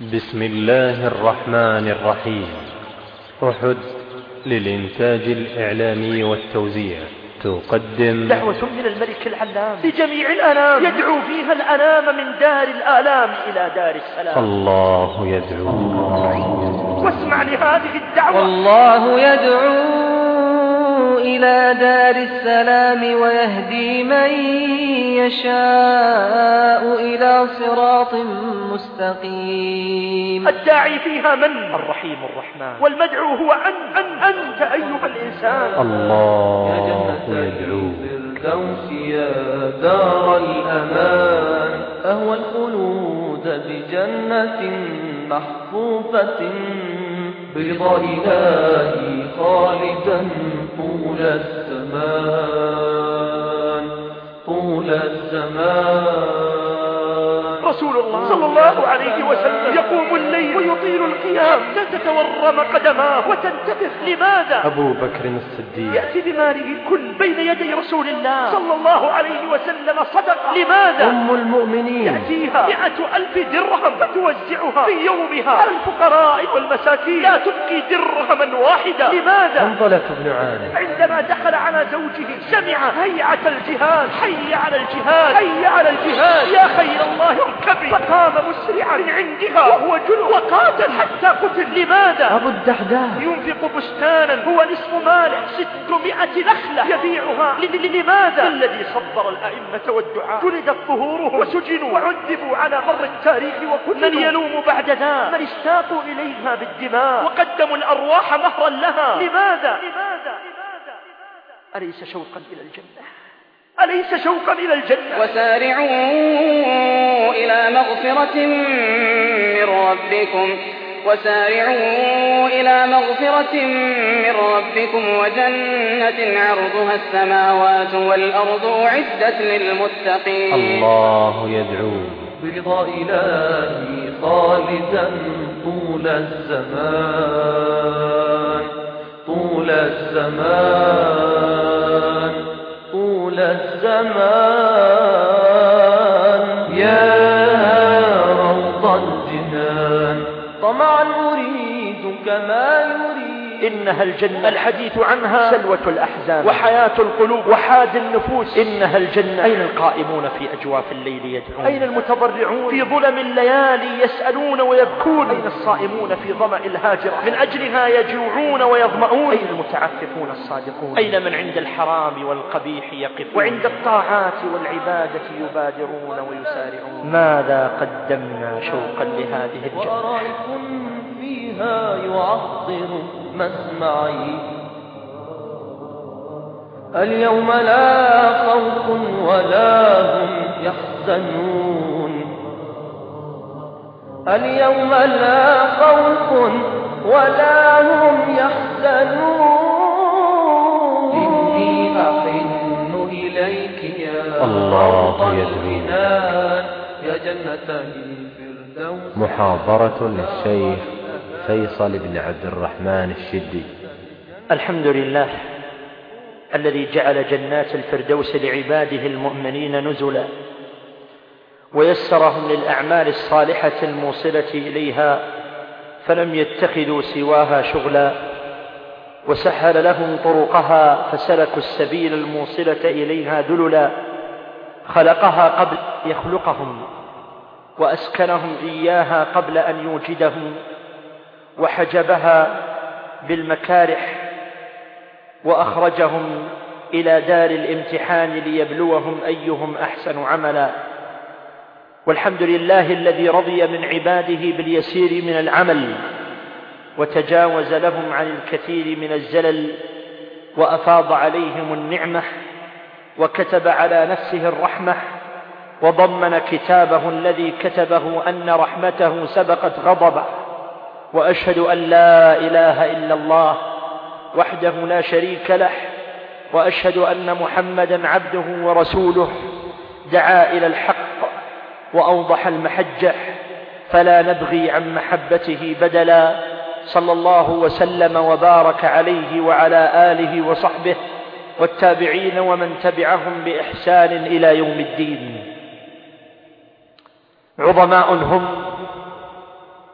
بسم الله الرحمن الرحيم. أحد للإنتاج الإعلامي والتوزيع تقدم دعوة من الملك العلام لجميع الأنام يدعو فيها الأنام من دار الآلام إلى دار السلام. الله يدعو. واسمع لهذه الدعوة. والله يدعو إلى دار السلام ويهدي من يشاء إلى صراط مستقيم. الداعي فيها من؟ الرحيم الرحمن. والمدعو هو أنت أيها الإنسان. الله يدعو الفردوس يا دار الأمان، أهوى الخلود بجنة محفوفة برضا إلهي خالدا طول الزمان. رسول الله صلى الله عليه وسلم يقوم الليل ويطيل القيام لا تتورم قدماه وتنتفخ. لماذا؟ أبو بكر الصديق يأتي بماله كل بين يدي رسول الله صلى الله عليه وسلم صدقة. لماذا؟ أم المؤمنين يأتيها 100,000 درهم فتوزعها في يومها على الفقراء والمساكين، لا تبقي درهما واحدا. لماذا؟ حنظلة بن عامر عندما دخل على زوجه سمع هيعة الجهاد، حي على الجهاد حي على الجهاد، يا خير الله اركبي، فقام مسرعا من عندها وهو جنب وقاتل حتى قتل. لماذا؟ أبو الدحداح ينفق بستانا هو نصف ماله 600 نخلة يبيعها. لماذا؟ الذي صبر الأئمة والدعاء جلدت ظهورهم وسجنوا وعذبوا على مر التاريخ، وكل من يلوم بعد ذا من اشتاقوا إليها بالدماء وقدموا الأرواح مهرا لها. لماذا؟ أليس شوقا إلى الجنة؟ أليس شوقا إلى الجنة؟ وسارعوا إلى مغفرة من ربكم وجنة عرضها السماوات والأرض أعدت للمتقين. الله يدعو برضا إلهي خالدا طول الزمان. يا روض الجنان طمعا أريد كما يريد. إنها الجنة الحديث عنها سلوة الأحزان وحياة القلوب وحاد النفوس. إنها الجنة. أين القائمون في أجواف الليل يدعون؟ أين المتضرعون في ظلم الليالي يسألون ويبكون؟ أين الصائمون في ظمأ الهاجرة من أجلها يجوعون ويظمؤون؟ أين المتعففون الصادقون؟ أين من عند الحرام والقبيح يقفون وعند الطاعات والعبادة يبادرون ويسارعون؟ ماذا قدمنا شوقا لهذه الجنة؟ ورائف فيها يعطر مسمعي. اليوم لا خوف ولا هم يحزنون. اليوم لا خوف ولا هم يحزنون. إني أحن إليك يا الله يدعو. يا جنة الفردوس. محاضرة للشيخ فيصل بن عبد الرحمن الشدي. الحمد لله الذي جعل جنات الفردوس لعباده المؤمنين نزلا، ويسرهم للأعمال الصالحة الموصلة إليها، فلم يتخذوا سواها شغلا، وسهل لهم طرقها فسلكوا السبيل الموصلة إليها ذللا. خلقها قبل يخلقهم، وأسكنهم إياها قبل أن يوجدهم، وحجبها بالمكارح، وأخرجهم إلى دار الامتحان ليبلوهم أيهم أحسن عملا. والحمد لله الذي رضي من عباده باليسير من العمل، وتجاوز لهم عن الكثير من الزلل، وأفاض عليهم النعمة، وكتب على نفسه الرحمة، وضمن كتابه الذي كتبه أن رحمته سبقت غضبه. وأشهد أن لا إله إلا الله وحده لا شريك له، وأشهد أن محمدا عبده ورسوله، دعا إلى الحق وأوضح المحجة، فلا نبغي عن محبته بدلا. صلى الله وسلم وبارك عليه وعلى آله وصحبه والتابعين ومن تبعهم بإحسان إلى يوم الدين. عظماء هم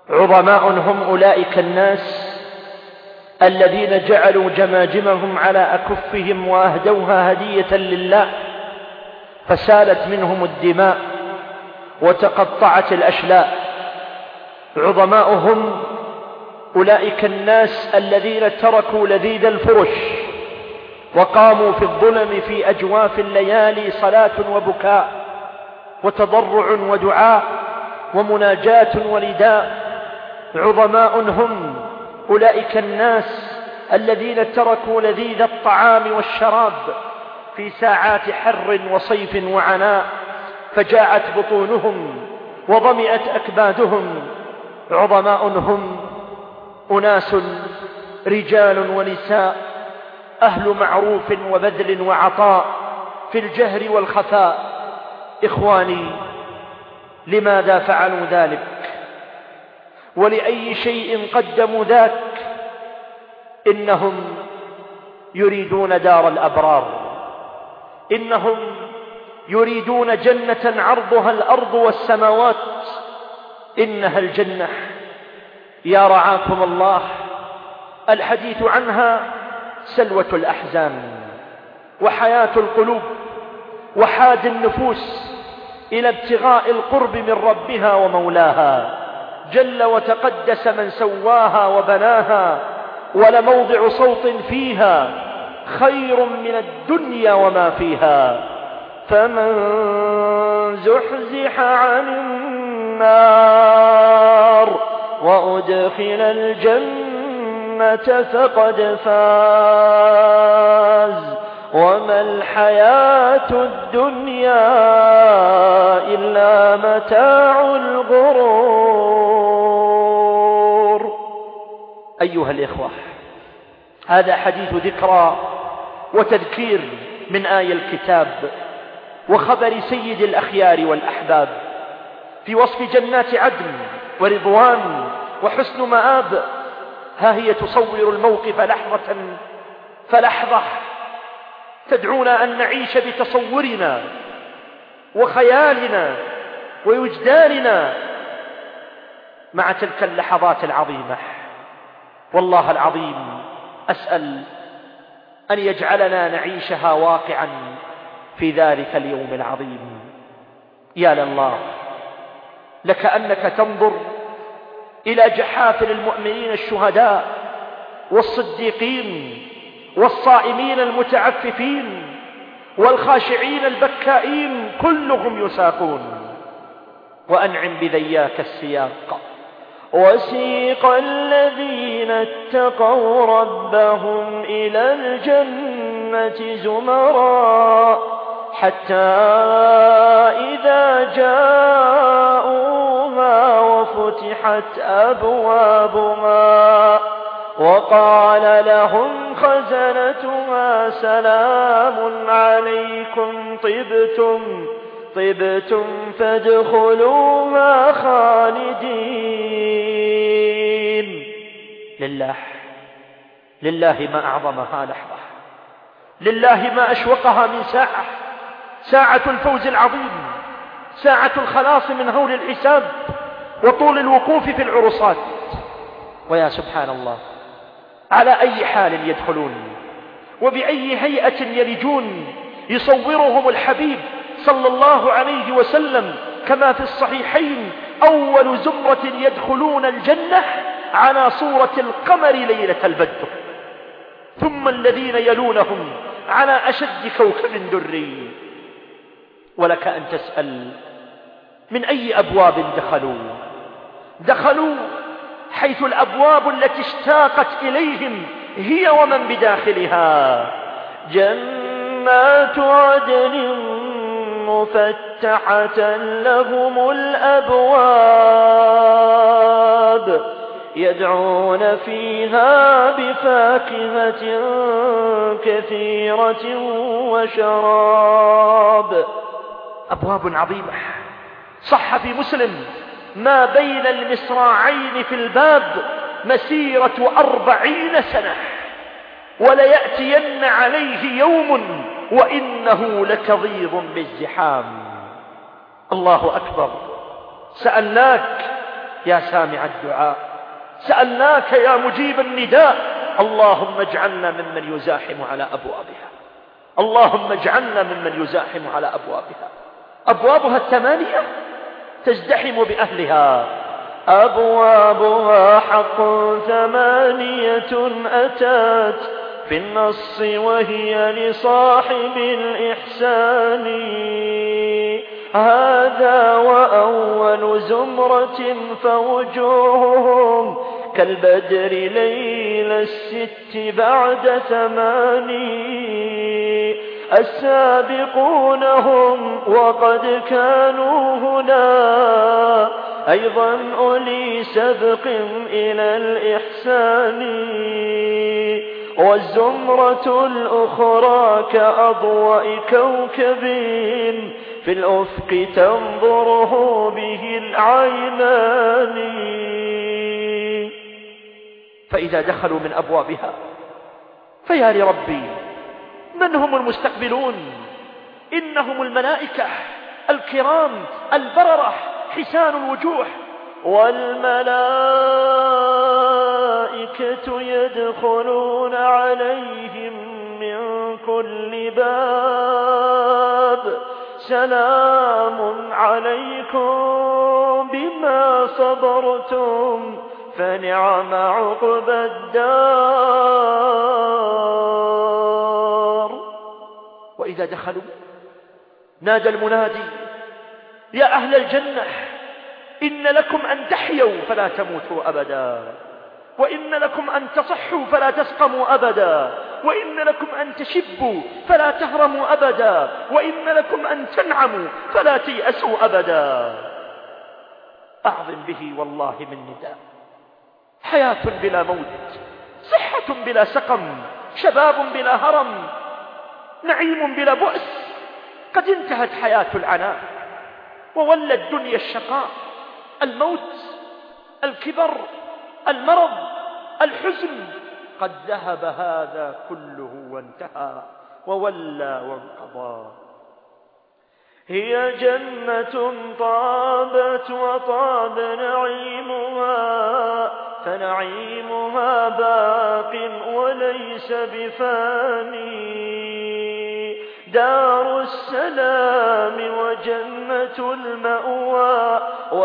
عظماء هم أولئك الناس الذين جعلوا جماجمهم على أكفهم وأهدوها هدية لله، فسالت منهم الدماء وتقطعت الأشلاء. عظماء هم أولئك الناس الذين تركوا لذيذ الفرش وقاموا في الظلم في أجواف الليالي صلاة وبكاء وتضرع ودعاء ومناجاة ونداء. عظماء هم أولئك الناس الذين تركوا لذيذ الطعام والشراب في ساعات حر وصيف وعناء فجاعت بطونهم وظمئت أكبادهم. عظماء هم أناس رجال ونساء أهل معروف وبذل وعطاء في الجهر والخفاء. إخواني، لماذا فعلوا ذلك؟ ولأي شيء قدموا ذاك؟ إنهم يريدون دار الأبرار، إنهم يريدون جنة عرضها الأرض والسماوات، إنها الجنة. يا رعاكم الله، الحديث عنها سلوة الأحزان وحياة القلوب وحاد النفوس إلى ابتغاء القرب من ربها ومولاها. جل وتقدس من سواها وبناها، ولموضع صوت فيها خير من الدنيا وما فيها. فمن زحزح عن النار وأدخل الجنة فقد فاز، وما الحياة الدنيا إلا متاع الغرور. أيها الإخوة، هذا حديث ذكرى وتذكير من آي الكتاب وخبر سيد الأخيار والأحباب في وصف جنات عدن ورضوان وحسن مآب. ها هي تصور الموقف لحظة فلحظة، تدعونا أن نعيش بتصورنا وخيالنا ووجداننا مع تلك اللحظات العظيمة. والله العظيم أسأل أن يجعلنا نعيشها واقعا في ذلك اليوم العظيم. يا لله، لكأنك تنظر إلى جحافل المؤمنين الشهداء والصديقين والصائمين المتعففين والخاشعين البكائين، كلهم يساقون. وأنعم بذياك السياق: وسيق الذين اتقوا ربهم إلى الجنة زمرا حتى إذا جاءوها وفتحت أبوابها وقال لهم خزنتها سلام عليكم طبتم فادخلوها خالدين. لله ما أعظمها لحظة، لله ما أشوقها من ساعة الفوز العظيم، ساعة الخلاص من هول الحساب وطول الوقوف في العرصات. ويا سبحان الله، على أي حال يدخلون وبأي هيئة يلجون يصورهم الحبيب صلى الله عليه وسلم كما في الصحيحين: أول زمرة يدخلون الجنة على صورة القمر ليلة البدر، ثم الذين يلونهم على أشد كوكب دري. ولك أن تسأل: من أي أبواب دخلوا حيث الأبواب التي اشتاقت إليهم هي ومن بداخلها. جنات عدن مفتحة لهم الأبواب يدعون فيها بفاكهة كثيرة وشراب. أبواب عظيمة. صح في مسلم: ما بين المصراعين في الباب مسيرة 40 سنة، وليأتين عليه يوم وإنه لكظيظ بالزحام. الله أكبر. سألناك: يا سامع الدعاء، سألناك يا مجيب النداء، اللهم اجعلنا ممن يزاحم على أبوابها، اللهم اجعلنا ممن يزاحم على أبوابها. أبوابها 8 تزدحم بأهلها، أبوابها حق 8 أتت في النص وهي لصاحب الإحسان، هذا وأول زمرة فوجوههم كالبدر ليل 6 بعد 8، السابقون هم وقد كانوا هنا أيضا أولي سبق إلى الإحسان، والزمرة الأخرى كأضواء كوكب في الأفق تنظره به العينان. فإذا دخلوا من أبوابها فيا لربي من هم المستقبلون؟ إنهم الملائكة الكرام البررة حسان الوجوه، والملائكة يدخلون عليهم من كل باب، سلام عليكم بما صبرتم فنعم عقبى الدار. وإذا دخلوا نادى المنادي يا أهل الجنة إن لكم أن تحيوا فلا تموتوا أبدا، وإن لكم أن تصحوا فلا تسقموا أبدا، وإن لكم أن تشبوا فلا تهرموا أبدا، وإن لكم أن تنعموا فلا تيأسوا أبدا. أعظم به والله من نداء، حياة بلا موت، صحة بلا سقم، شباب بلا هرم، نعيم بلا بؤس. قد انتهت حياة العناء وولى الدنيا الشقاء، الموت، الكبر، المرض، الحزن، قد ذهب هذا كله وانتهى وولى وانقضى. هي جنة طابت وطاب نعيمها، فنعيمها باق وليس بفاني، دار السلام وجنة المأوى،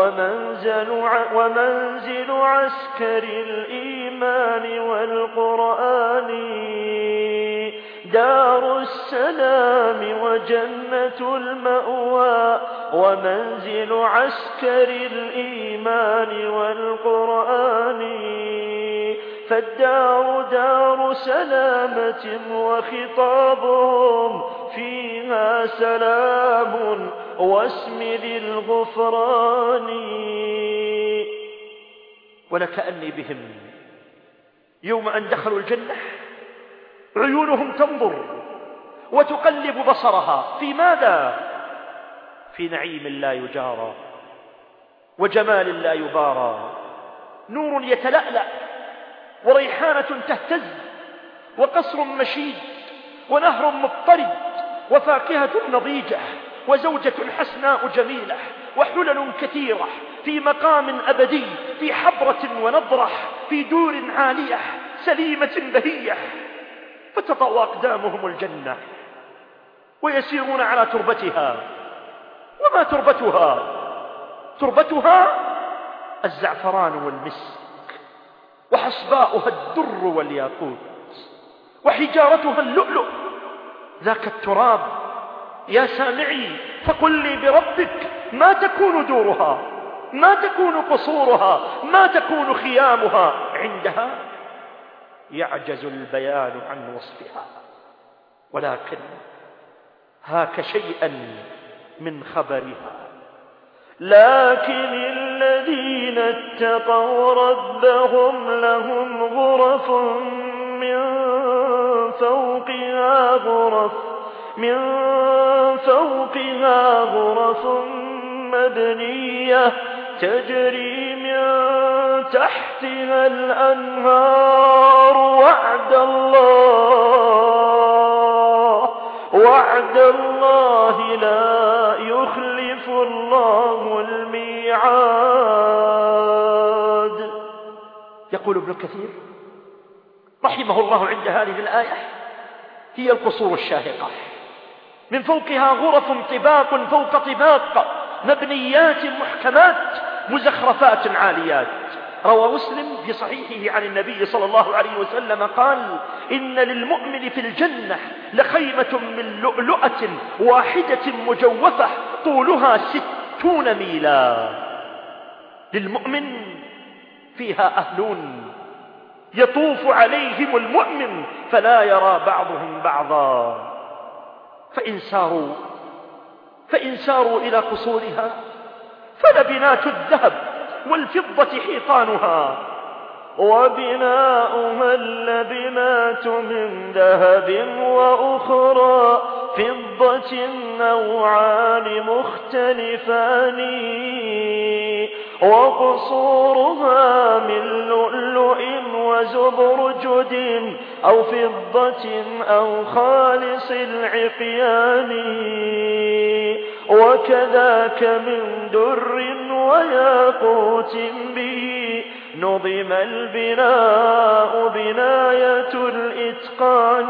ومنزل عسكر الإيمان والقرآن، دار السلام وجنة المأوى، ومنزل عسكر الإيمان والقرآن، فالدار دار سلامة وخطابهم فيها سلام واسم ذي الغفران. ولكأني بهم يوم أن دخلوا الجنة عيونهم تنظر وتقلب بصرها في ماذا؟ في نعيم لا يجارى وجمال لا يبارى، نور يتلألأ وريحانة تهتز وقصر مشيد ونهر مضطرد وفاكهة نضيجة وزوجة حسناء جميلة وحلل كثيرة في مقام أبدي، في حبرة ونضرة، في دور عالية سليمة بهية، فتطأ أقدامهم الجنة ويسيرون على تربتها. وما تربتها؟ تربتها الزعفران والمسك، وحصباؤها الدر والياقوت، وحجارتها اللؤلؤ. ذاك التراب يا سامعي فقل لي بربك ما تكون دورها، ما تكون قصورها، ما تكون خيامها عندها؟ يعجز البيان عن وصفها، ولكن هاك شيئا من خبرها. لكن الذين اتقوا ربهم لهم غرف من فوقها غرف مبنية تجري من تحتها الأنهار، وعد الله لا يخلف الله الميعاد. يقول ابن كثير رحمه الله عند هذه الآية: هي القصور الشاهقة من فوقها غرف طباق فوق طباق مبنيات محكمات مزخرفات عاليات. روى مسلم في صحيحه عن النبي صلى الله عليه وسلم قال: إن للمؤمن في الجنة لخيمة من لؤلؤة واحدة مجوفة طولها 60 ميلا. للمؤمن فيها أهلون يطوف عليهم المؤمن فلا يرى بعضهم بعضا، فإن ساروا إلى قصورها فلبنات الذهب والفضة حيطانها، وبناؤها اللبنات من ذهب وأخرى فضة نوعان مختلفان، وقصورها من لؤلؤ وزبرجد أو فضة أو خالص العقيان، وكذاك من در وياقوت به نظم البناء بناية الإتقان،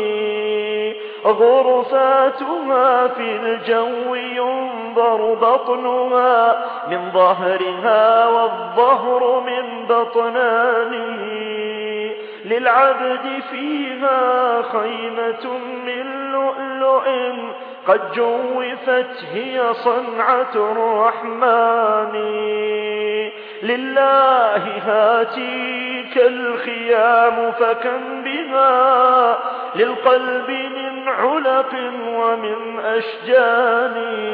غرفاتها في الجو ينظر بطنها من ظهرها والظهر من بطنان، للعبد فيها خيمة من لؤلؤ قد جوفت هي صنعة الرحمن، لله هاتيك الخيام فكم بها للقلب من علق ومن أشجان.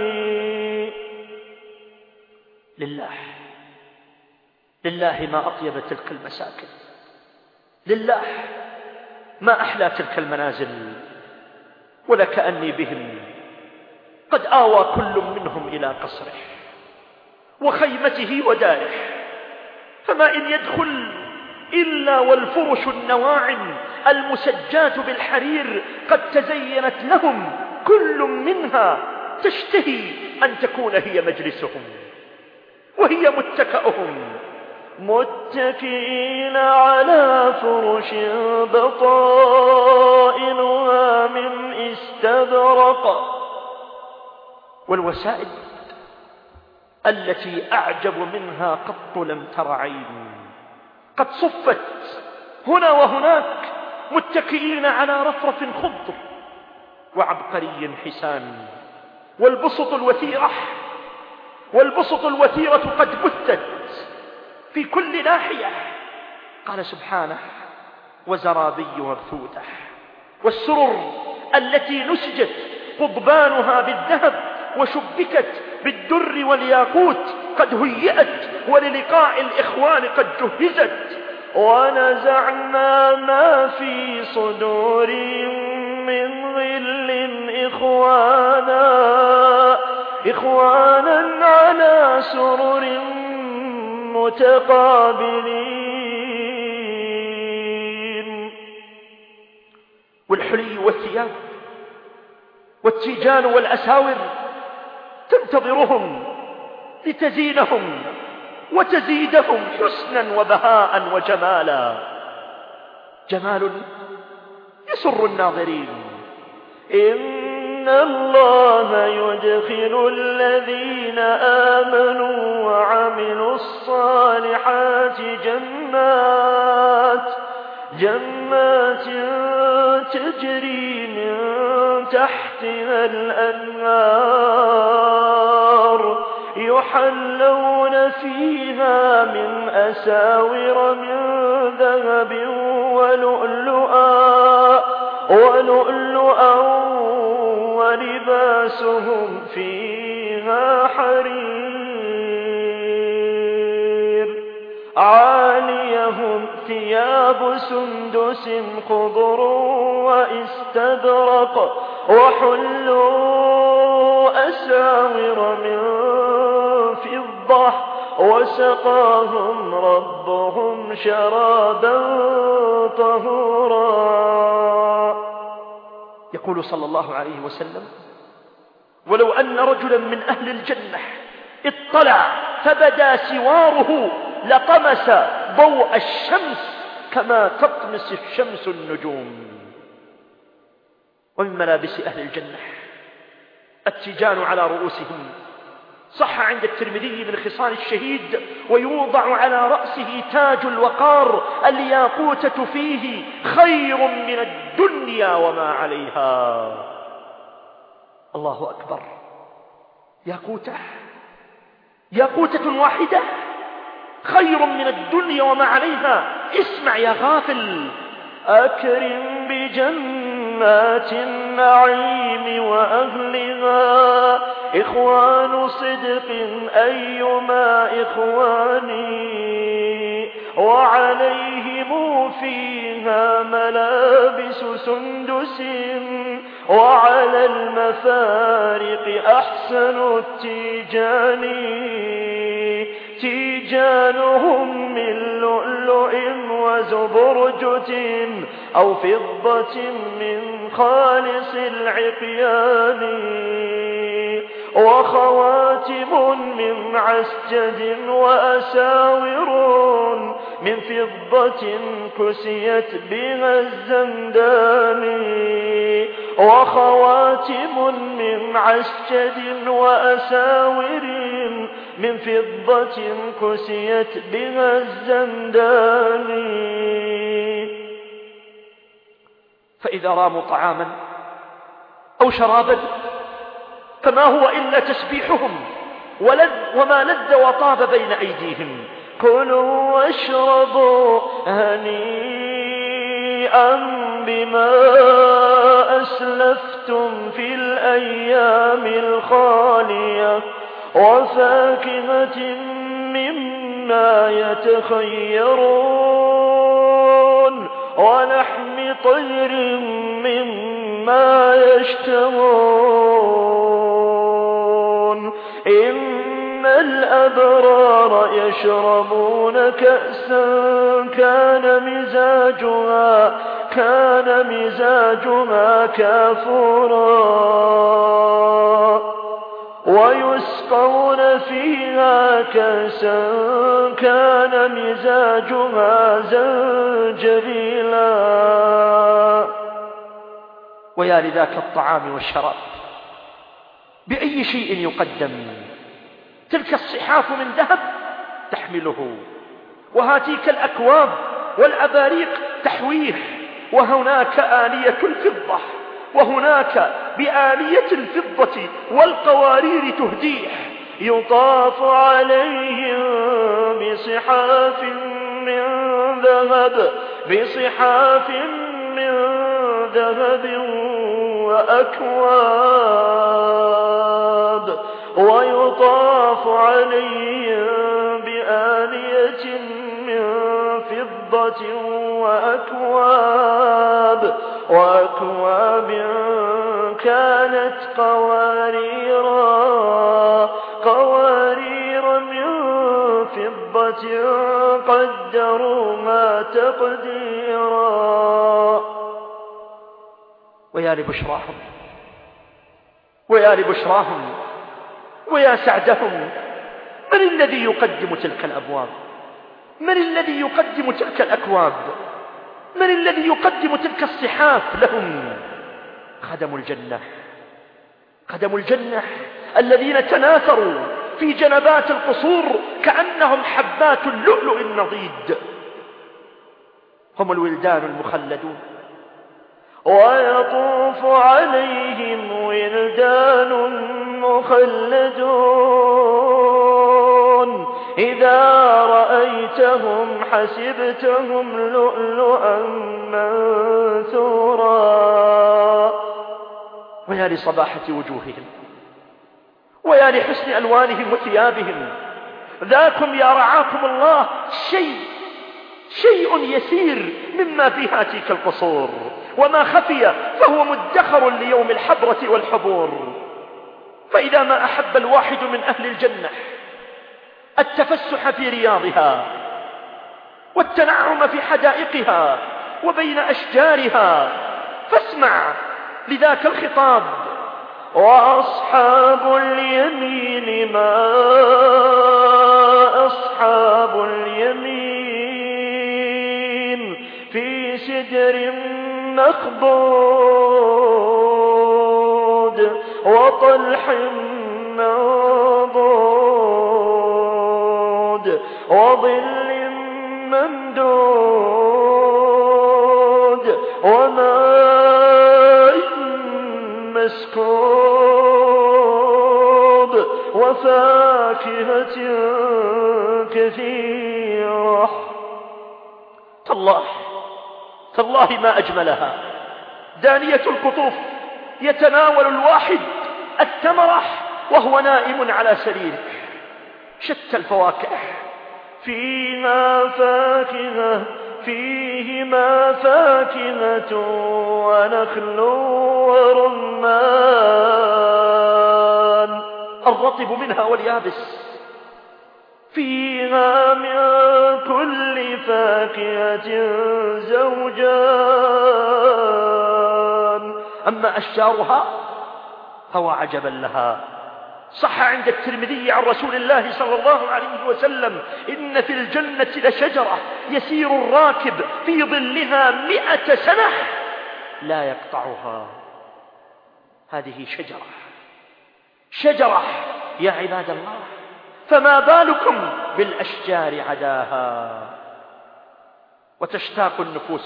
لله ما أطيب تلك المساكن، لله ما أحلى تلك المنازل، ولكأني بهم قد آوى كل منهم إلى قصره وخيمته وداره، فما إن يدخل إلا والفرش النواعم المسجات بالحرير قد تزينت لهم كل منها تشتهي أن تكون هي مجلسهم وهي متكأهم، متكئين على فرش بطائنها من استبرق. والوسائد التي أعجب منها قط لم تر عين قد صفت هنا وهناك متكئين على رفرف خضر وعبقري حسان، والبسط الوثيرة قد بثت في كل ناحية. قال سبحانه: وزرابي مبثوثة. والسرر التي نسجت قضبانها بالذهب وشبكت بالدر والياقوت قد هيئت وللقاء الإخوان قد جهزت. ونزعنا ما في صدورهم من غل إخوانا على سرر متقابلين. والحلي والثياب والتيجان والأساور تنتظرهم لتزينهم وتزيدهم حسنا وبهاء وجمالا، جمال يسر الناظرين. إن الله يدخل الذين آمنوا وعملوا الصالحات جنات تجري من تحتها الأنهار يحلون فيها من أساور من ذهب ولؤلؤا ولباسهم فيها حرير. عاليهم ثياب سندس خضر واستبرق وحلوا أساور من فضة وسقاهم ربهم شرابا طهورا. يقول صلى الله عليه وسلم: ولو أن رجلا من أهل الجنة اطلع فبدا سواره لطمس ضوء الشمس كما تطمس الشمس النجوم. ومن ملابس أهل الجنة التيجان على رؤوسهم، صح عند الترمذي من خصال الشهيد: ويوضع على رأسه تاج الوقار، الياقوتة فيه خير من الدنيا وما عليها. الله أكبر، ياقوتة واحدة خير من الدنيا وما عليها. اسمع يا غافل: أكرم بجنات النعيم وأهلها إخوان صدق أيما إخواني، وعليهم فيها ملابس سندس، وعلى المفارق أحسن التيجان، تيجانهم من لؤلؤ وزبرجد أو فضة من خالص العقيان، وخواتم من عسجد وأساور من فضة كسيت بها الزندان، وخواتم من عسجد وأساور من فضة كسيت بها الزندان. فإذا راموا طعاما أو شرابا فما هو إلا تسبيحهم وما لذ وطاب بين أيديهم. كلوا واشربوا هنيئا بما أسلفتم في الأيام الخالية، وفاكهة مما يتخيرون، ولحم طير مما يشتهون. إن الأبرار يشربون كأسا كان مزاجها كافورا، ويسقون فيها كأسا كان مزاجها زنجبيلا. ويا لذاك الطعام والشراب بأي شيء يقدم؟ تلك الصحاف من ذهب تحمله، وهاتيك الأكواب والأباريق تحويه، وهناك آلية الفضة، وهناك بآلية الفضة والقوارير تهديه. يطاف عليهم بصحاف من ذهب وأكواب، ويطاف عليهم بآلية من فضة وأكواب كانت قوارير من فضة قدروها تقديرا. ويا لبشراهم ويا سعدهم. من الذي يقدم تلك الأبواب؟ من الذي يقدم تلك الأكواب؟ من الذي يقدم تلك الصحاف لهم؟ خدم الجنة الذين تناثروا في جنبات القصور كأنهم حبات اللؤلؤ النضيد. هم الولدان المخلدون. ويطوف عليهم ولدان مخلدون إذا رأيتهم حسبتهم لؤلؤا منثورا. ويا لصباحة وجوههم، ويا لحسن ألوانهم وثيابهم. ذاكم يا رعاكم الله شيء يسير مما في هاتيك القصور، وما خفي فهو مدخر ليوم الحبرة والحبور. فإذا ما أحب الواحد من أهل الجنة التفسح في رياضها والتنعم في حدائقها وبين أشجارها، فاسمع لذاك الخطاب: وأصحاب اليمين ما أصحاب اليمين سدر مخضود وطلح منضود وظل ممدود وماء مسكوب وفاكهة كثيرة. تالله ما أجملها. دانية القطوف يتناول الواحد التمرة وهو نائم على سريره. شتى الفواكه فيهما فاكهة ونخل ورمان، الرطب منها واليابس. فيها من كل فاكهة زوجان. أما أشجارها فهو عجبا لها. صح عند الترمذي عن رسول الله صلى الله عليه وسلم: إن في الجنة لشجرة يسير الراكب في ظلها 100 سنة لا يقطعها. هذه شجرة يا عباد الله، فما بالكم بالأشجار عداها. وتشتاق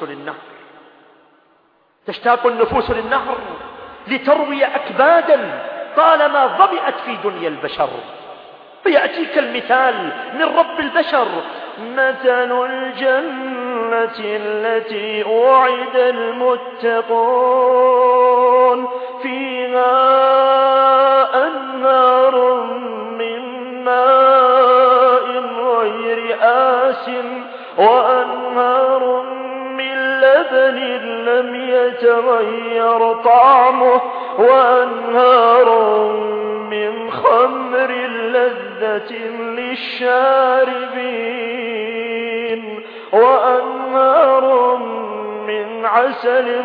النفوس للنهر لتروي أكبادا طالما ظمئت في دنيا البشر. فيأتيك المثال من رب البشر: مثل الجنة التي وعد المتقون فيها أنهار من ماء غير آسٍ وأنهار من لبن لم يتغير طعمه وأنهار من خمر لذة للشاربين وأنهار من عسل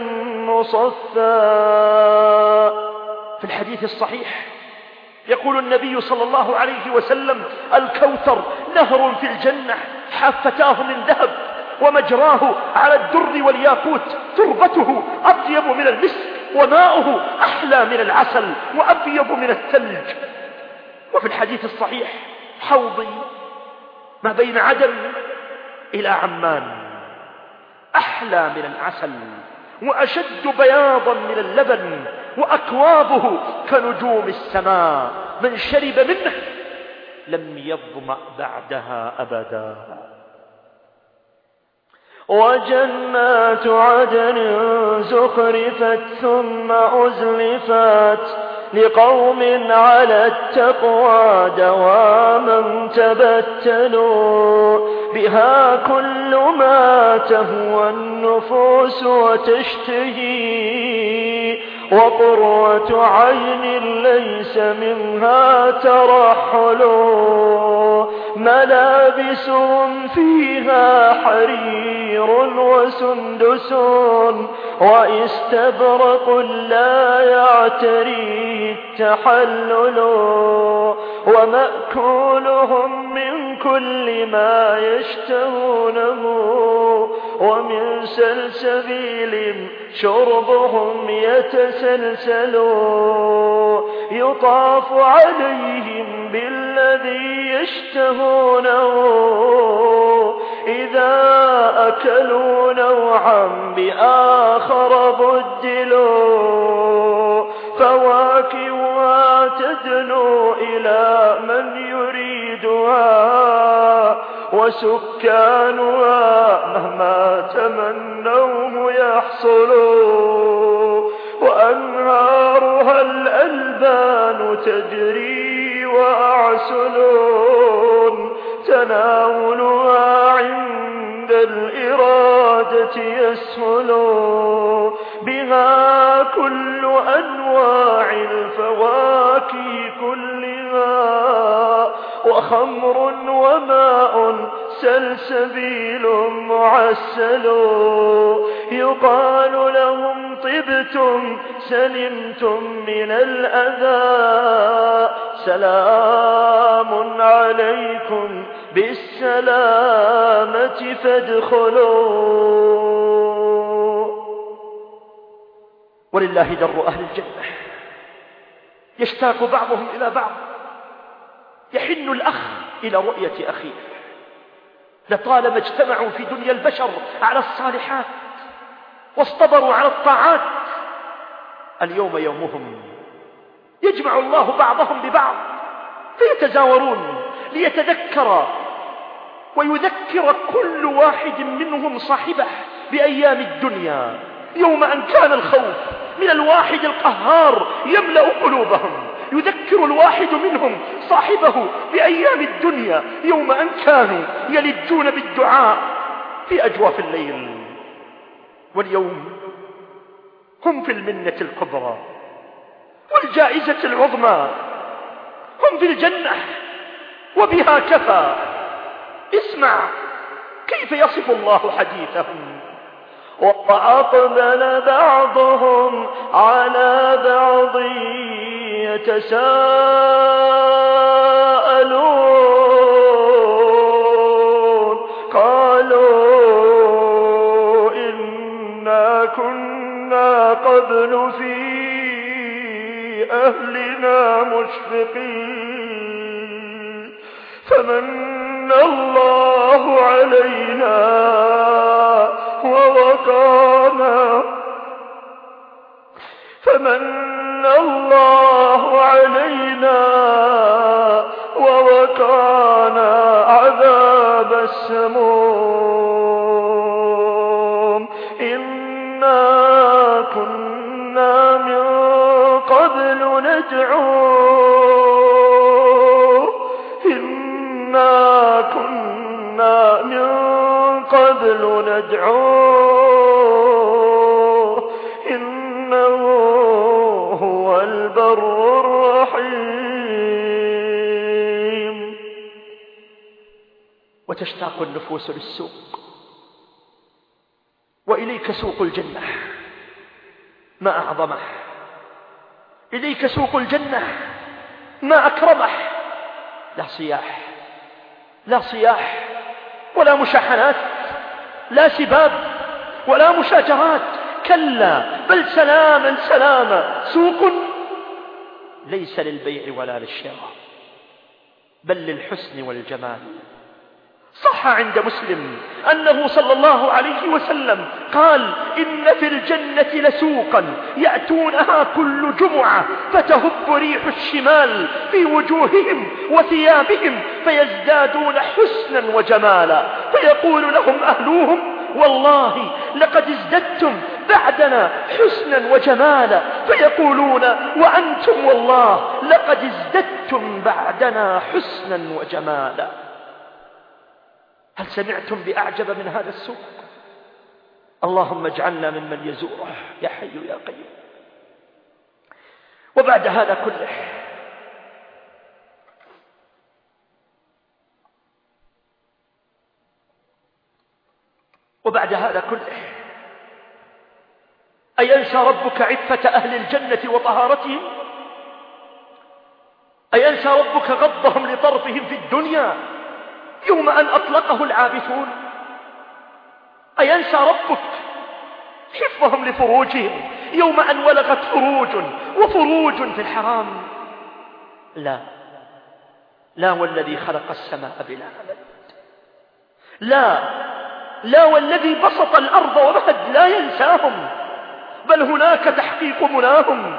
مصفى. في الحديث الصحيح يقول النبي صلى الله عليه وسلم: الكوثر نهر في الجنة حافتاه من ذهب ومجراه على الدر والياقوت، تربته أطيب من المسك وماؤه أحلى من العسل وأبيض من الثلج. وفي الحديث الصحيح: حوضي ما بين عدن إلى عمان أحلى من العسل وأشد بياضا من اللبن وأكوابه كنجوم السماء، من شرب منه لم يظمأ بعدها أبدا. وجنات عدن زخرفت ثم أزلفت لقوم على التقوى دواما تبتلوا بها كل ما تهوى النفوس وتشتهي وقرة عين ليس منها ترحل. ملابسهم فيها حرير وسندس واستبرق لا يعتريه التحلل. ومأكولهم من كل ما يشتهونه ومن سلسبيل شربهم يتسلسل. يطاف عليهم بالذي يشتهونه إذا أكلوا نوعا بآخر بدلوا. فواكهها تدنو إلى من يريدها وسكانها مهما تمنوه يحصلوا. وأنهارها الألبان تجري وأعسلون تناولها عند الإرادة يسهل. بها كل أنواع الفواكه كلها وخمر وماء سلسبيل معسل. يقال لهم طبتم سلمتم من الأذى سلام عليكم بالسلامة فادخلوا. ولله در أهل الجنة. يشتاق بعضهم إلى بعض، يحن الأخ إلى رؤية أخيه. لطالما اجتمعوا في دنيا البشر على الصالحات واصطبروا على الطاعات، اليوم يومهم يجمع الله بعضهم ببعض فيتزاورون ليتذكر ويذكر كل واحد منهم صاحبه بأيام الدنيا، يوم أن كان الخوف من الواحد القهار يملأ قلوبهم. يذكر الواحد منهم صاحبه بأيام الدنيا، يوم أن كانوا يلجون بالدعاء في أجواف الليل. واليوم هم في المنة الكبرى والجائزة العظمى، هم في الجنة وبها كفى. اسمع كيف يصف الله حديثهم: وأقبل بعضهم على بعض يتساءلون قالوا إنا كنا قبل في أهلنا مشفقين فمن الله علينا ووقانا عذاب السموم إنا كنا من قبل ندعوه إنا كنا من قبل ندعوه إنه هو البر الرحيم. وتشتاق النفوس للسوق، وإليك سوق الجنة ما أعظمه، إليك سوق الجنة ما أكرمه. لا صياح، لا صياح ولا مشاحنات، لا سباب ولا مشاجرات، كلا بل سلاما سلاما. سوق ليس للبيع ولا للشراء بل للحسن والجمال. صح عند مسلم أنه صلى الله عليه وسلم قال: إن في الجنة لسوقا يأتونها كل جمعة فتهب ريح الشمال في وجوههم وثيابهم فيزدادون حسنا وجمالا، فيقول لهم أهلوهم: والله لقد ازددتم بعدنا حسنا وجمالا. فيقولون: وأنتم والله لقد ازددتم بعدنا حسنا وجمالا. هل سمعتم بأعجب من هذا السوق؟ اللهم اجعلنا ممن يزوره يا حي يا قيوم. وبعد هذا كله أينسى ربك عفة أهل الجنة وطهارتهم؟ أينسى ربك غضهم لطرفهم في الدنيا يوم أن أطلقه العابثون؟ أينسى ربك حفظهم لفروجهم يوم أن ولغت فروج في الحرام؟ لا والذي خلق السماء بلا عمد، لا والذي بسط الأرض ومهد لا ينساهم، بل هناك تحقيق مناهم.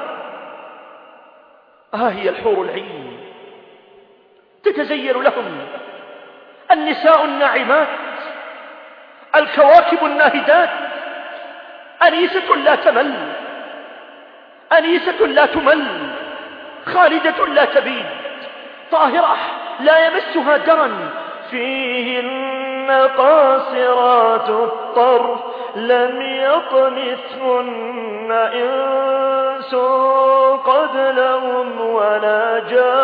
هي الحور العين تتزين لهم النساء الناعمات الكواكب الناهدات، أنيسة لا تمل، أنيسة لا تمل، خالدة لا تبيد، طاهرة لا يمسها درن. فيهن قاصرات الطرف لم يطمثهن إنس قبلهم ولا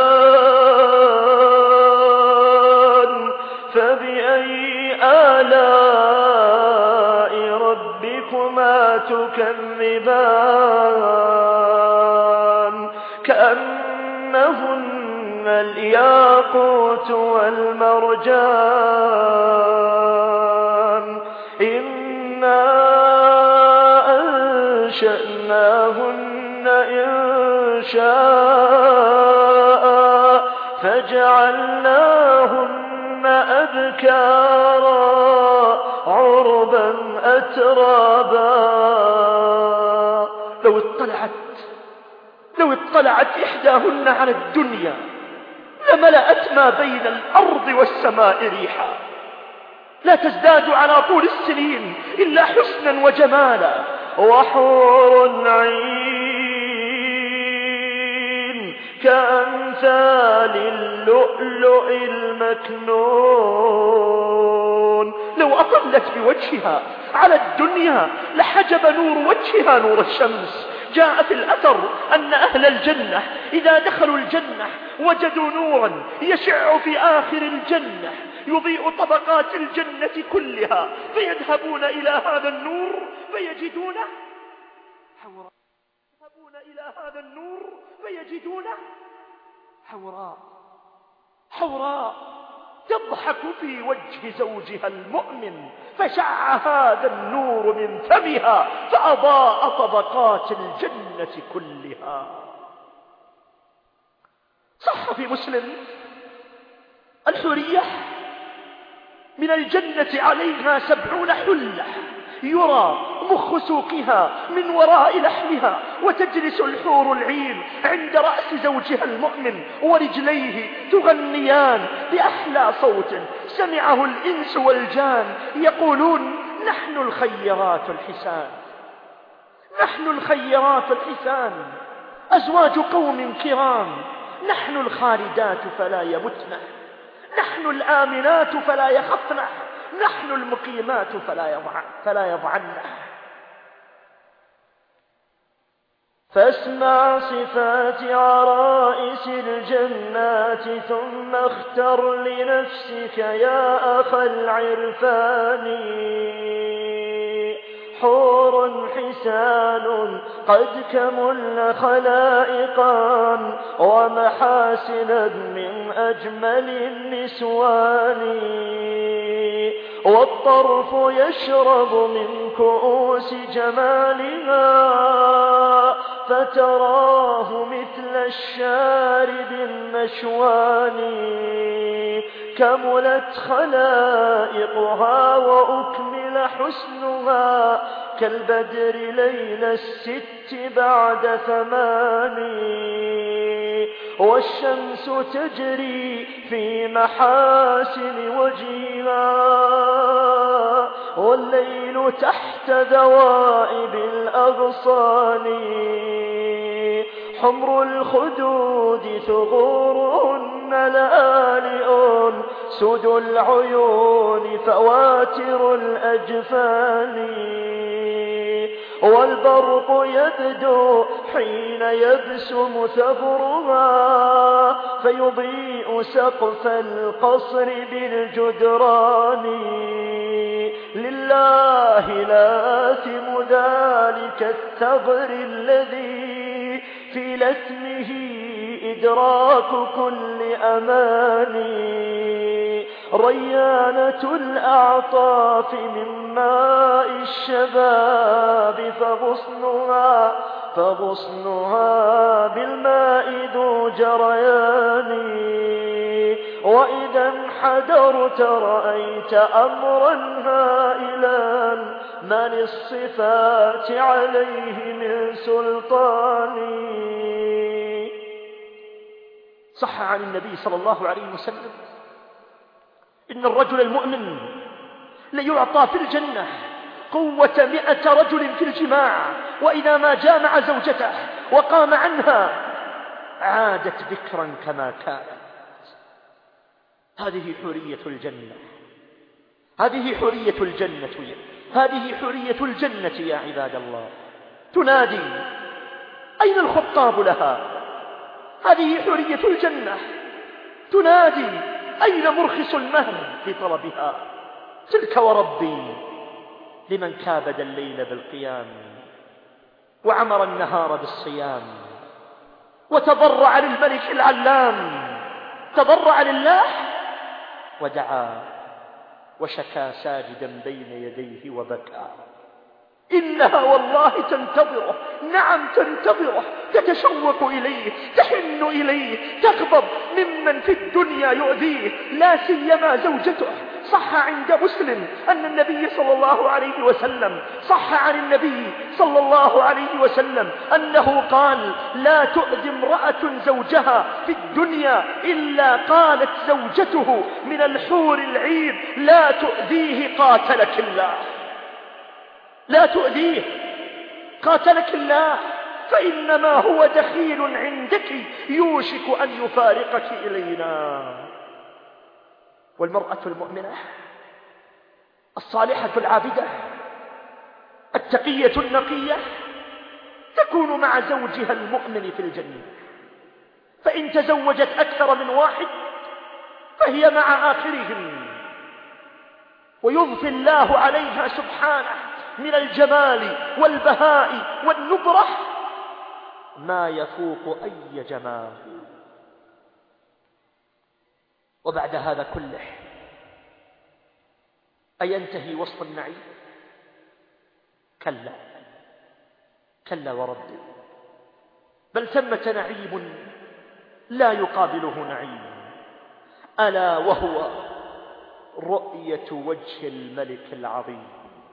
جان فبأي آلاء ربكما تكذبان كأنهن الياقوت والمرجان إنا أنشأناهن شاء فجعلناهن أبكارا عربا أترابا. لو اطلعت إحداهن على الدنيا لملأت ما بين الأرض والسماء ريحا، لا تزداد على طول السنين إلا حسنا وجمالا. وحور عين كأمثال اللؤلؤ المكنون. لو أطلت بوجهها على الدنيا لحجب نور وجهها نور الشمس. جاء في الأثر أن أهل الجنة إذا دخلوا الجنة وجدوا نورا يشع في آخر الجنة يضيء طبقات الجنة كلها، فيذهبون إلى هذا النور فيجدونه حوراء تضحك في وجه زوجها المؤمن، فشع هذا النور من فمها فأضاء طبقات الجنة كلها. صح في مسلم: الحورية من الجنة عليها 70 حلة يرى مخ سوقها من وراء لحمها، وتجلس الحور العين عند رأس زوجها المؤمن ورجليه تغنيان بأحلى صوت سمعه الإنس والجان، يقولون: نحن الخيرات الحسان أزواج قوم كرام، نحن الخالدات فلا يمتن، نحن الآمنات فلا يخفن، نحن المقيمات فلا يضعن. فاسمع صفات عرائس الجنات ثم اختر لنفسك يا أخا العرفان. حور حسان قد كملن خلائقا ومحاسنا من أجمل النسوان. والطرف يشرب من كؤوس جمالها فتراه مثل الشارب النشوان. كملت خلائقها وأكمل حسنها كالبدر ليل الست بعد 8. والشمس تجري في محاسن وجهها والليل تحت ذوائب الأغصان. حمر الخدود ثغورهن لآلئ سد العيون فواتر الأجفان. والبرق يبدو حين يبسم ثغرها فيضيء سقف القصر بالجدران. لله لاثم ذلك الثغر الذي في لثمه إدراك كل أمان. ريانة الأعطاف من ماء الشباب فغصنها بالماء ذو جريان. وإذا انحدرت رأيت أمرا هائلا ما للصفات عليه من سلطان. صح عن النبي صلى الله عليه وسلم: إن الرجل المؤمن ليعطى في الجنة قوة 100 رجل في الجماع، وإذا ما جامع زوجته وقام عنها عادت بكرا كما كانت. هذه حورية الجنة، هذه حورية الجنة، هذه حورية الجنة يا عباد الله. تنادي: أين الخطاب لها؟ هذه حورية الجنة. تنادي: أين مرخص المهر لطلبها؟ تلك وربي لمن كابد الليل بالقيام وعمر النهار بالصيام وتضرع للملك العلام. تضرع لله ودعا وشكا ساجدا بين يديه وبكى. إنها والله تنتظره، نعم تنتظره، تتشوق إليه، تحن إليه، تغضب ممن في الدنيا يؤذيه، لا سيما زوجته. صح عند مسلم أن النبي صلى الله عليه وسلم صح عن النبي صلى الله عليه وسلم أنه قال: لا تؤذي امرأة زوجها في الدنيا إلا قالت زوجته من الحور العين: لا تؤذيه قاتلك الله، لا تؤذيه قاتلك الله، فإنما هو دخيل عندك يوشك أن يفارقك إلينا. والمرأة المؤمنة الصالحة العابدة التقية النقية تكون مع زوجها المؤمن في الجنة، فإن تزوجت أكثر من واحد فهي مع آخرهم، ويضفي الله عليها سبحانه من الجمال والبهاء والنضرة ما يفوق أي جمال. وبعد هذا كله أينتهي وصف النعيم؟ كلا كلا ورب، بل ثمة نعيم لا يقابله نعيم، ألا وهو رؤية وجه الملك العظيم.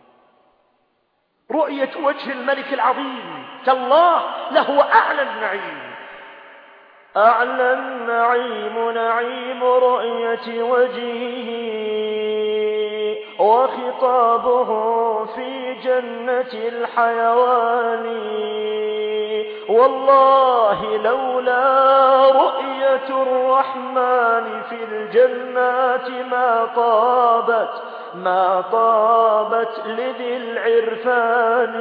رؤية وجه الملك العظيم تالله لهو أعلى النعيم. أعلى النعيم نعيم رؤية وجهه، وخطابه في جنة الحيوان. والله لولا رؤية الرحمن في الجنات ما طابت لذي العرفان.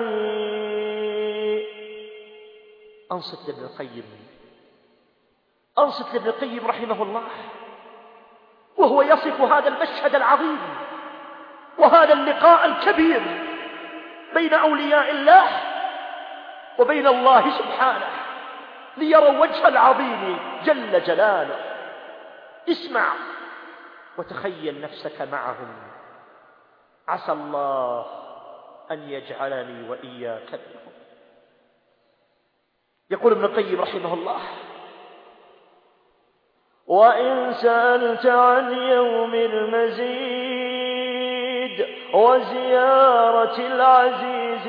أنصت لابن القيم رحمه الله وهو يصف هذا المشهد العظيم وهذا اللقاء الكبير بين أولياء الله وبين الله سبحانه ليروا وجه العظيم جل جلاله. اسمع وتخيل نفسك معهم، عسى الله أن يجعلني وإياك منهم. يقول ابن القيم رحمه الله: وإن سألت عن يوم المزيد وزيارة العزيز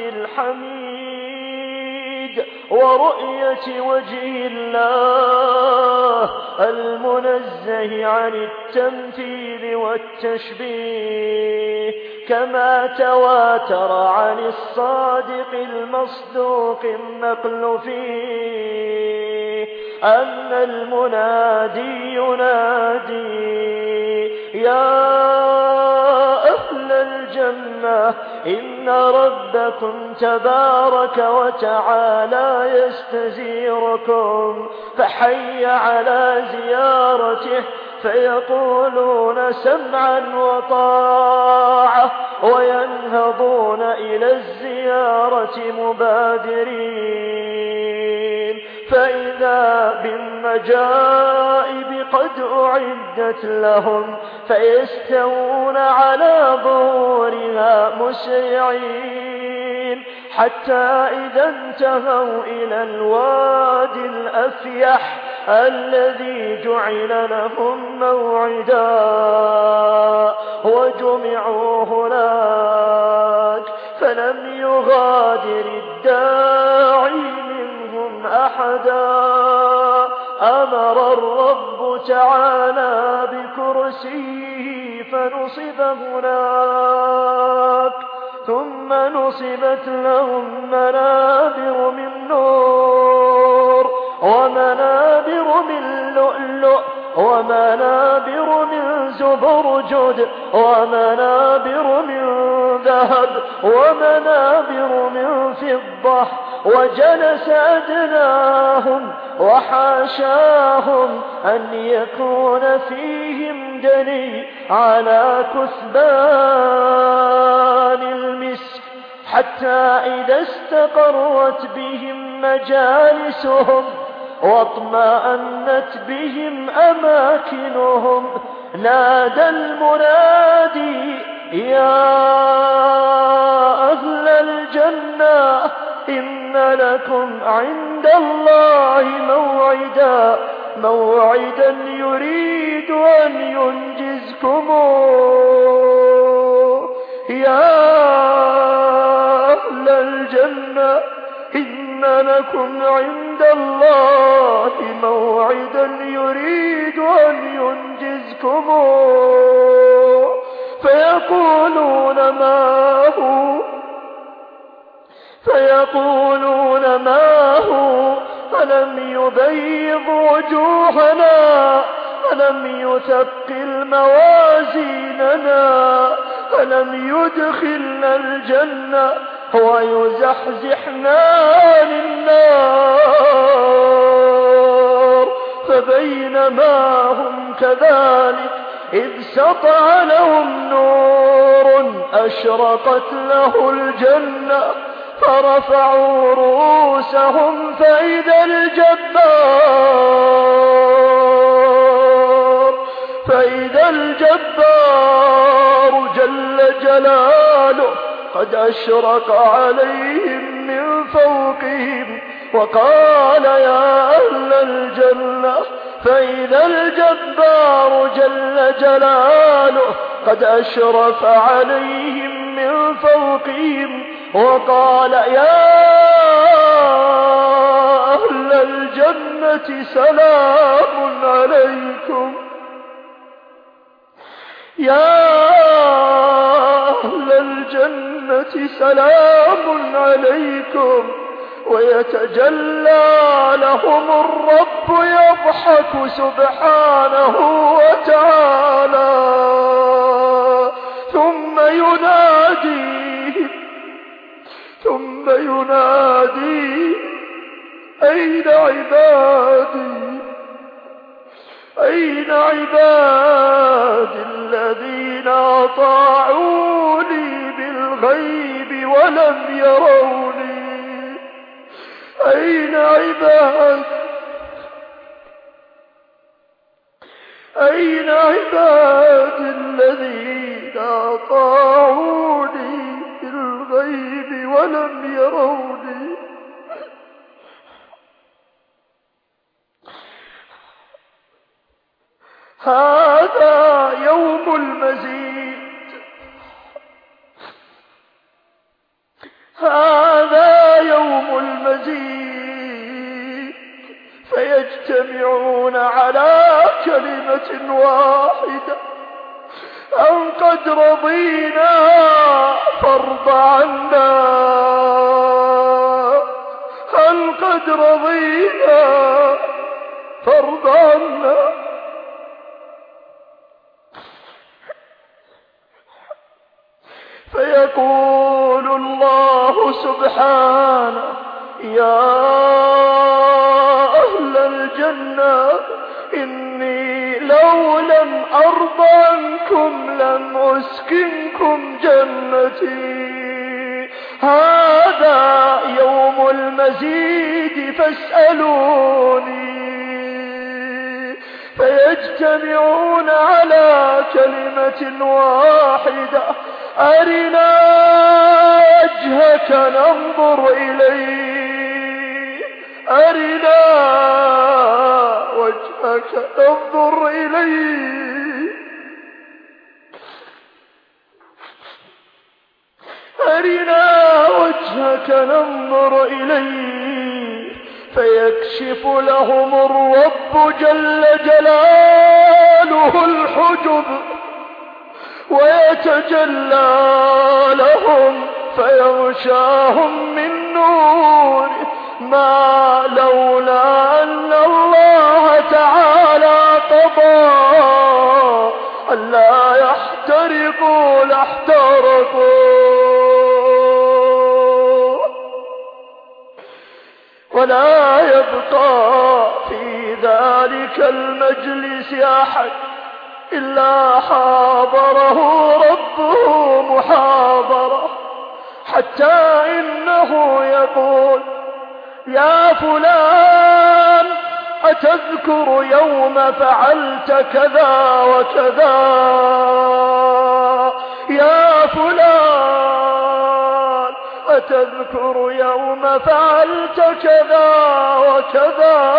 الحميد ورؤية وجه الله المنزه عن التمثيل والتشبيه، كما تواتر عن الصادق المصدوق النقل فيه، أن المنادي ينادي: يا أهل الجنة إن ربكم تبارك وتعالى يستزيركم، فحي على زيارته، فيقولون سمعا وطاعة، وينهضون إلى الزيارة مبادرين، فإذا بالمجائب قد أعدت لهم، فيستوون على ظهورها مسرعين، حتى إذا انتهوا إلى الوادي الأفيح الذي جعل لهم موعدا وجمعوا هناك، فلم يغادر الداعي منهم أحدا، أمر الرب تعالى بكرسيه فنصب هناك، ثم نصبت لهم منابر من نور ومنابر من لؤلؤ ومنابر من زبرجد ومنابر من ذهب ومنابر من فضة، وجلس أدناهم وحاشاهم أن يكون فيهم دني على كثبان المسك، حتى إذا استقرت بهم مجالسهم واطمأنت بهم أماكنهم، نادى المنادي: يا أهل الجنة لكم عند الله موعدا يريد أن ينجزكم. يا أهل الجنة إن لكم عند الله موعدا يريد أن ينجزكم. فيقولون ما هو ألم يبيض وجوهنا، ألم يثقل موازيننا، ألم يدخلنا الجنة ويزحزحنا عن النار. فبينما هم كذلك إذ سطع لهم نور أشرقت له الجنة فرفعوا رؤوسهم فإذا الجبار جل جلاله قد أشرق عليهم من فوقهم وقال يا أهل الجنة. فإذا الجبار جل جلاله قد أشرف عليهم من فوقهم وقال يا أهل الجنة سلام عليكم، يا أهل الجنة سلام عليكم. ويتجلى لهم الرب يضحك سبحانه وتعالى ثم ينادي أين عبادي، أين عبادي الذين أطاعوني بالغيب ولم يروني، أين عبادي الذين أطاعوني بالغيب ولم يروني. هذا يوم المزيد، هذا يوم المزيد. فيجتمعون على كلمة واحدة أن قد رضينا فارض عنا، أن قد رضينا فارض عنا. فيقول الله سبحانه يا أهل الجنة إني لو لم أرض عنكم لم أسكنكم جنتي، هذا يوم المزيد فاسألوني. فيجتمعون على كلمة واحدة أرنا وجهك ننظر إليه، أرنا وجهك ننظر إليه، أرنا وجهك ننظر إليه. فيكشف لهم الرب جل جلاله الحجب ويتجلى لهم فيغشاهم من نور ما لولا أن الله تعالى قضى ألا يحترقوا لاحترقوا. ولا يبقى في ذلك المجلس أحد إلا حاضره ربه محاضرة، حتى إنه يقول يا فلان أتذكر يوم فعلت كذا وكذا، يا فلان وتذكر يوم فعلت كذا وكذا،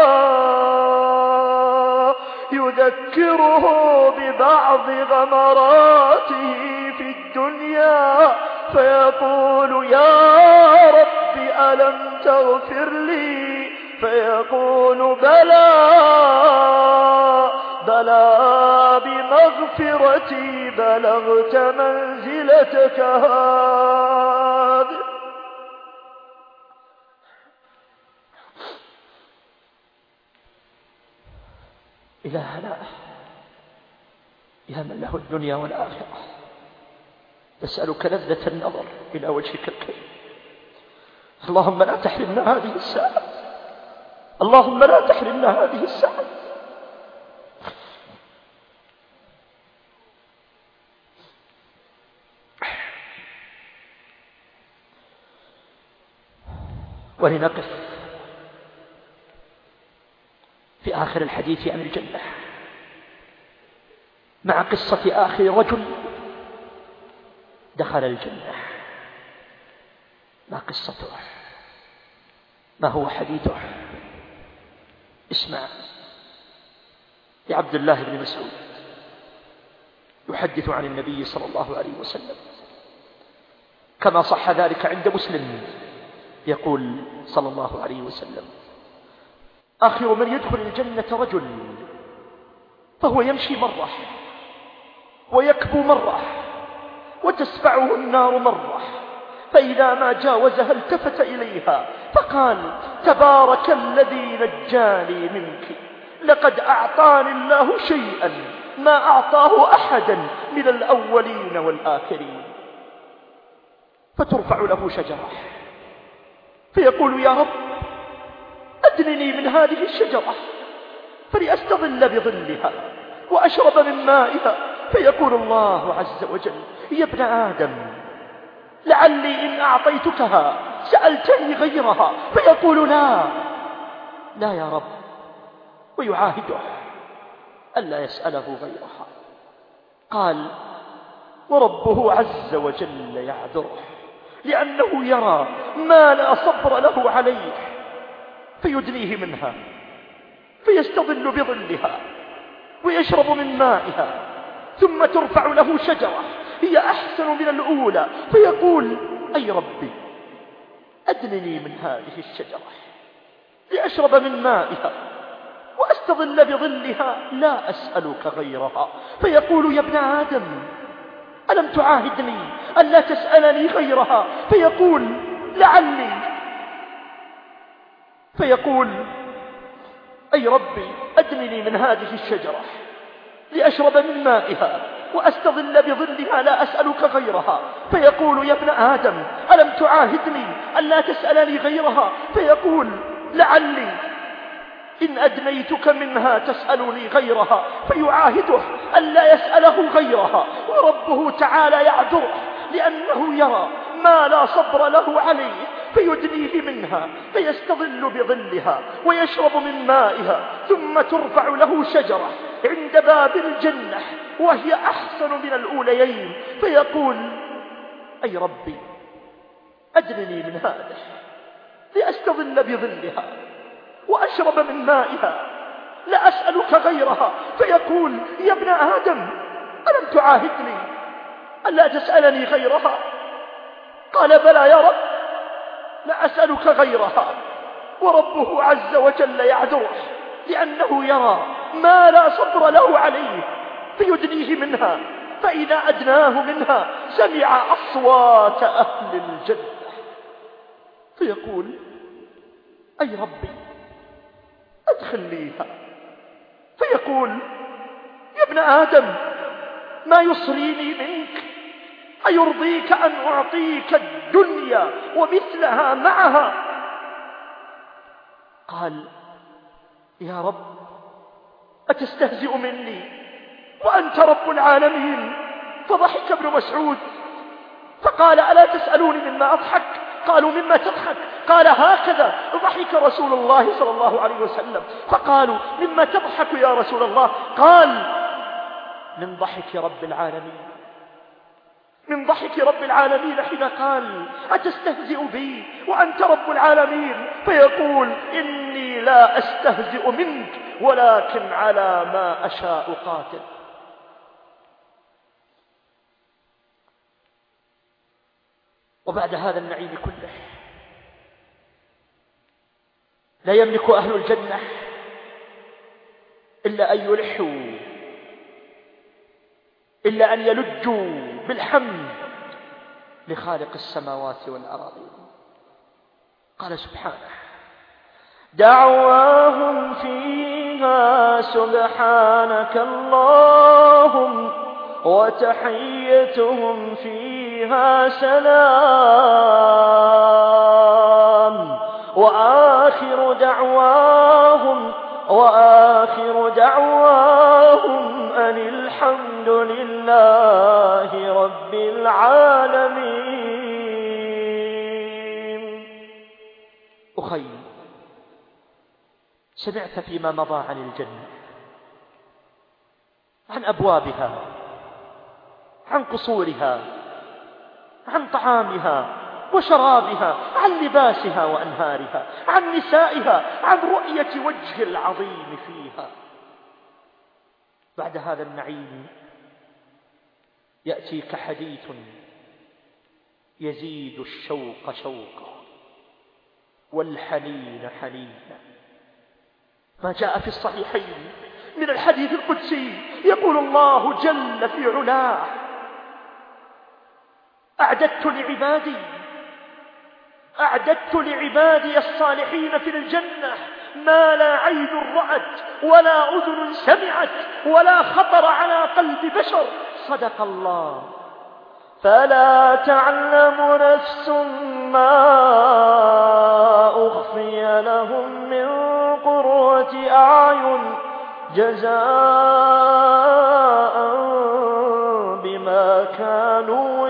يذكره ببعض غمراته في الدنيا فيقول يا رب ألم تغفر لي؟ فيقول بلى بمغفرتي بلغت منزلتك هذه. إلهنا يا من له الدنيا والآخرة، نسألك لذة النظر إلى وجهك الكريم. اللهم لا تحرمنا هذه الساعة، اللهم لا تحرمنا هذه الساعة. ولنقف في آخر الحديث عن الجنة مع قصة آخر رجل دخل الجنة. ما قصته؟ ما هو حديثه؟ اسمع لعبد الله بن مسعود يحدث عن النبي صلى الله عليه وسلم كما صح ذلك عند مسلم. يقول صلى الله عليه وسلم آخر من يدخل الجنة رجل فهو يمشي مرة ويكبو مرة وتسفعه النار مرة، فإذا ما جاوزها التفت إليها فقال تبارك الذي نجاني منك، لقد أعطاني الله شيئا ما أعطاه أحدا من الأولين والآخرين. فترفع له شجرة فيقول يا رب أدنني من هذه الشجرة فلأستظل بظلها وأشرب من مائها. فيقول الله عز وجل يا ابن آدم لعلي إن أعطيتكها سألتني غيرها. فيقول لا يا رب، ويعاهده ألا يسأله غيرها. قال وربه عز وجل يعذره لأنه يرى ما لا صبر له عليه، فيدنيه منها فيستظل بظلها ويشرب من مائها، ثم ترفع له شجرة هي أحسن من الأولى فيقول أي ربي أدنني من هذه الشجرة لأشرب من مائها وأستظل بظلها لا أسألك غيرها. فيقول يا ابن آدم ألم تعاهدني أن لا تسألني غيرها؟ فيقول لعلي. فيقول أي ربي أدنني من هذه الشجرة لأشرب من مائها وأستظل بظلها لا أسألك غيرها. فيقول يا ابن آدم ألم تعاهدني أن لا تسألني غيرها؟ فيقول لعلي إن أدنيتك منها تسألني غيرها. فيعاهده أن لا يسأله غيرها، وربه تعالى يعذره لأنه يرى ما لا صبر له عليه، فيدنيه منها فيستظل بظلها ويشرب من مائها، ثم ترفع له شجرة عند باب الجنة وهي أحسن من الأوليين. فيقول أي ربي أدنني من هذا لأستظل بظلها وأشرب من مائها لا أسألك غيرها. فيقول يا ابن آدم ألم تعاهدني ألا تسألني غيرها؟ قال بلى يا رب لا أسألك غيرها. وربه عز وجل يعذره لأنه يرى ما لا صبر له عليه، فيدنيه منها، فإذا أدناه منها سمع أصوات أهل الجنة فيقول أي ربي أدخلنيها. فيقول يا ابن آدم ما يصريني منك؟ أيرضيك أن أعطيك الدنيا ومثلها معها؟ قال يا رب أتستهزئ مني وأنت رب العالمين؟ فضحك ابن مسعود فقال ألا تسألوني مما أضحك؟ قالوا مما تضحك؟ قال هكذا ضحك رسول الله صلى الله عليه وسلم. فقالوا مما تضحك يا رسول الله؟ قال من ضحك رب العالمين. من ضحك رب العالمين حين قال أتستهزئ بي وأنت رب العالمين؟ فيقول إني لا أستهزئ منك ولكن على ما أشاء قاتل. وبعد هذا النعيم كله لا يملك أهل الجنة إلا أن يلحوا، إلا أن يلجوا بالحمد لخالق السماوات والأراضين. قال سبحانه: دعواهم فيها سبحانك اللهم وتحيتهم فيها سلام وآخر دعواهم أن الحمد لله رب العالمين. أخي، سمعت فيما مضى عن الجنة، عن أبوابها، عن قصورها، عن طعامها وشرابها، عن لباسها وأنهارها، عن نسائها، عن رؤية وجه العظيم فيها. بعد هذا النعيم يأتيك حديث يزيد الشوق شوقا والحنين حنينا. ما جاء في الصحيحين من الحديث القدسي، يقول الله جل في علاه: أعددت لعبادي الصالحين في الجنة ما لا عين رأت ولا أذن سمعت ولا خطر على قلب بشر. صدق الله. فلا تعلم نفس ما أخفي لهم من قرة أعين جزاء بما كانوا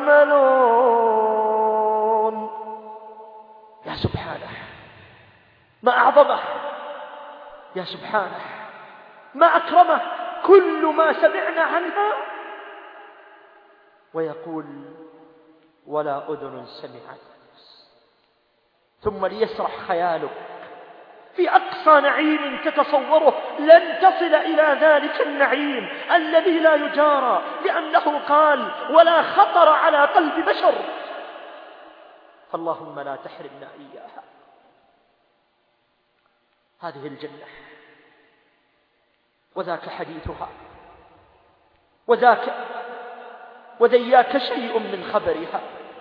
يعملون. يا سبحانه، ما أعظمه! يا سبحانه، ما أكرمه! كل ما سمعنا عنها ويقول: ولا أذن سمعت. ثم ليسرح خيالك في أقصى نعيم تتصوره، لن تصل إلى ذلك النعيم الذي لا يجارى، لأنه قال: ولا خطر على قلب بشر. فاللهم لا تحرمنا إياها. هذه الجنة وذاك حديثها وذياك شيء من خبرها.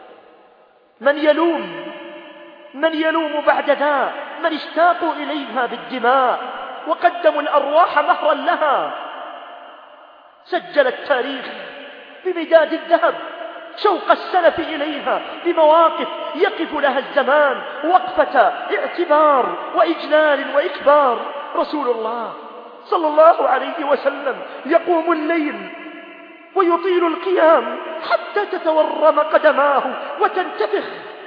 من يلوم بعد ذا؟ من اشتاقوا إليها بالدماء وقدموا الأرواح مهرا لها. سجل التاريخ بمداد الذهب شوق السلف إليها بمواقف يقف لها الزمان وقفة اعتبار وإجلال وإكبار. رسول الله صلى الله عليه وسلم يقوم الليل ويطيل القيام حتى تتورم قدماه وتنتفخ.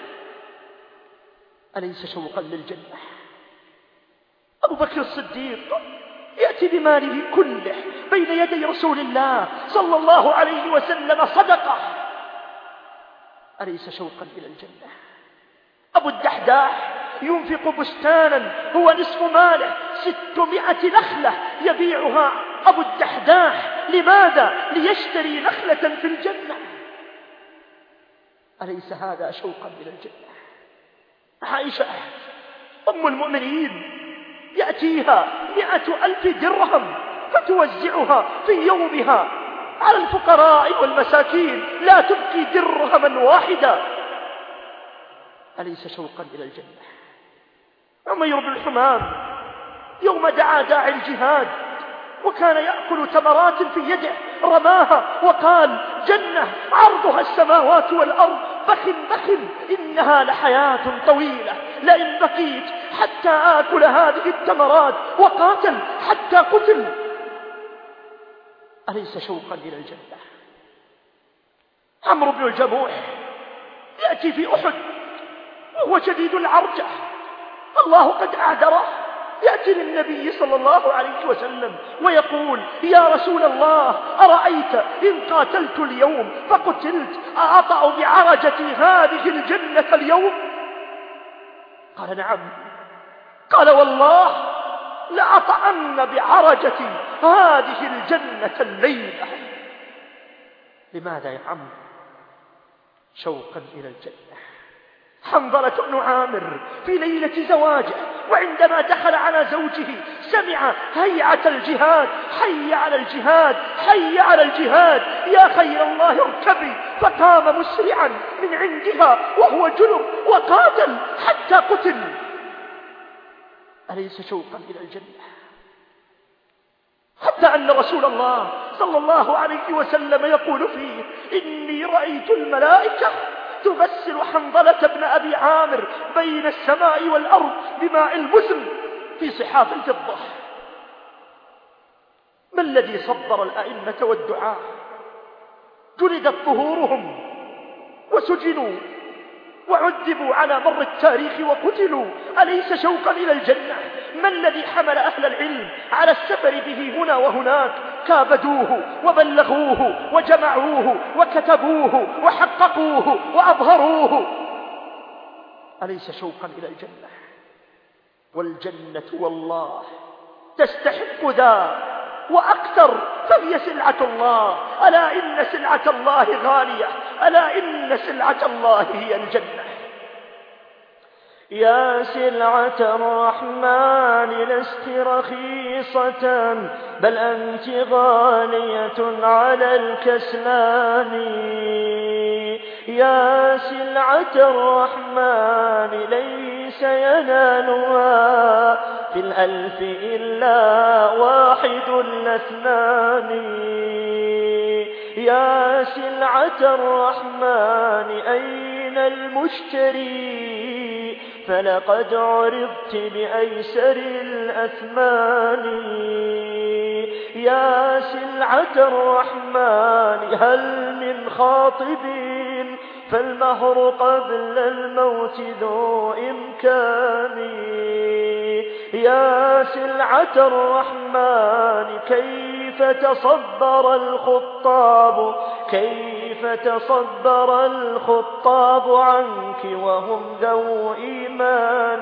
أليس شوقا للجنة؟ أبو بكر الصديق يأتي بماله كله بين يدي رسول الله صلى الله عليه وسلم صدقة. أليس شوقا إلى الجنة؟ أبو الدحداح ينفق بستانا هو نصف ماله 600 نخلة يبيعها أبو الدحداح. لماذا؟ ليشتري نخلة في الجنة. أليس هذا شوقا إلى الجنة؟ عائشة أم المؤمنين يأتيها 100,000 درهم فتوزعها في يومها على الفقراء والمساكين، لا تبقي درهما واحدا. أليس شوقا إلى الجنة؟ عمير بن الحمام يوم دعا داعي الجهاد وكان يأكل تمرات في يده رماها وقال: جنة عرضها السماوات والأرض، بخل بخل إنها لحياة طويلة، لئن بقيت حتى آكل هذه التمرات. وقاتل حتى قتل. أليس شوقا إلى الجنة؟ عمرو بن الجموح يأتي في أحد وهو شديد العرجة، الله قد أعذره يأتي للنبي صلى الله عليه وسلم ويقول: يا رسول الله، أرأيت إن قاتلت اليوم فقتلت أأطأ بعرجتي هذه الجنة اليوم؟ قال: نعم. قال: والله لأطأن بعرجتي هذه الجنة الليلة. لماذا يا عم؟ شوقا إلى الجنة. حنظلة بن عامر في ليلة زواجه وعندما دخل على زوجه سمع هيعة الجهاد: حي على الجهاد، حي على الجهاد، يا خير الله اركبي. فقام مسرعا من عندها وهو جنب وقاتل حتى قتل. أليس شوقا إلى الجنة؟ حتى أن رسول الله صلى الله عليه وسلم يقول فيه: إني رأيت الملائكة تغسل حنظلة بن أبي عامر بين السماء والأرض بماء المزن في صحاف الفضة. ما الذي صبر الأئمة والدعاة؟ جلدت ظهورهم وسجنوا وعذبوا على مر التاريخ وقتلوا. أليس شوقا إلى الجنة؟ ما الذي حمل أهل العلم على السفر به هنا وهناك؟ كابدوه وبلغوه وجمعوه وكتبوه وحققوه وأظهروه. أليس شوقا إلى الجنة؟ والجنة والله تستحق ذا وأكثر، فهي سلعة الله. ألا إن سلعة الله غالية، ألا إن سلعة الله هي الجنة. يا سلعة الرحمن لست رخيصة، بل أنت غالية على الكسلان. يا سلعة الرحمن ليس ينالها في الألف إلا واحد الاثنان. يا سلعة الرحمن أين المشتري؟ فلقد عرضت بأيسر الأثمان. يا سلعة الرحمن هل من خاطبين؟ فالمهر قبل الموت ذو إمكان. يا سلعة الرحمن كيف تصبر الخطاب، كيف تصبر الخطاب عنك وهم ذو إيمان.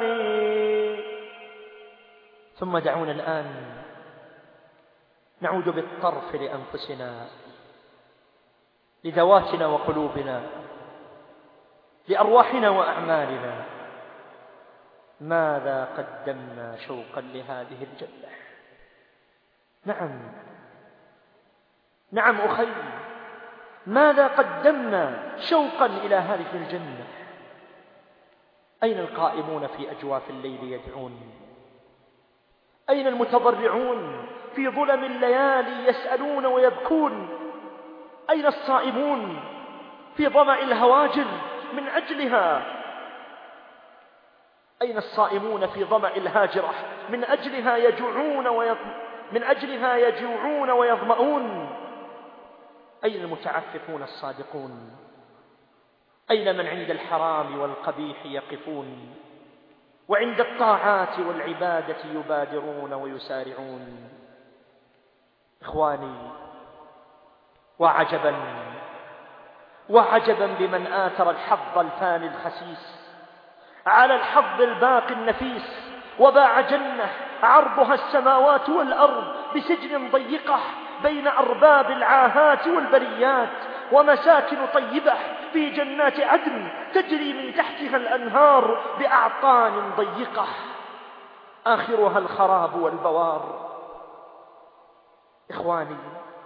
ثم دعونا الآن نعود بالطرف لأنفسنا، لذواتنا وقلوبنا، لأرواحنا وأعمالنا. ماذا قدمنا شوقا لهذه الجنة؟ نعم أخي، ماذا قدمنا شوقا إلى هذه الجنة؟ أين القائمون في أجواف الليل يدعون؟ أين المتضرعون في ظلم الليالي يسألون ويبكون؟ أين الصائمون في ظمأ الهواجر من أجلها؟ أين الصائمون في ظمأ الهاجرة من أجلها يجوعون ويظمؤون؟ أين المتعففون الصادقون؟ أين من عند الحرام والقبيح يقفون، وعند الطاعات والعبادة يبادرون ويسارعون؟ إخواني، وعجبا بمن آثر الحظ الفاني الخسيس على الحظ الباقي النفيس، وباع جنة عرضها السماوات والأرض بسجن ضيقة بين أرباب العاهات والبريات، ومساكن طيبة في جنات عدن تجري من تحتها الأنهار بأعطان ضيقة آخرها الخراب والبوار. إخواني،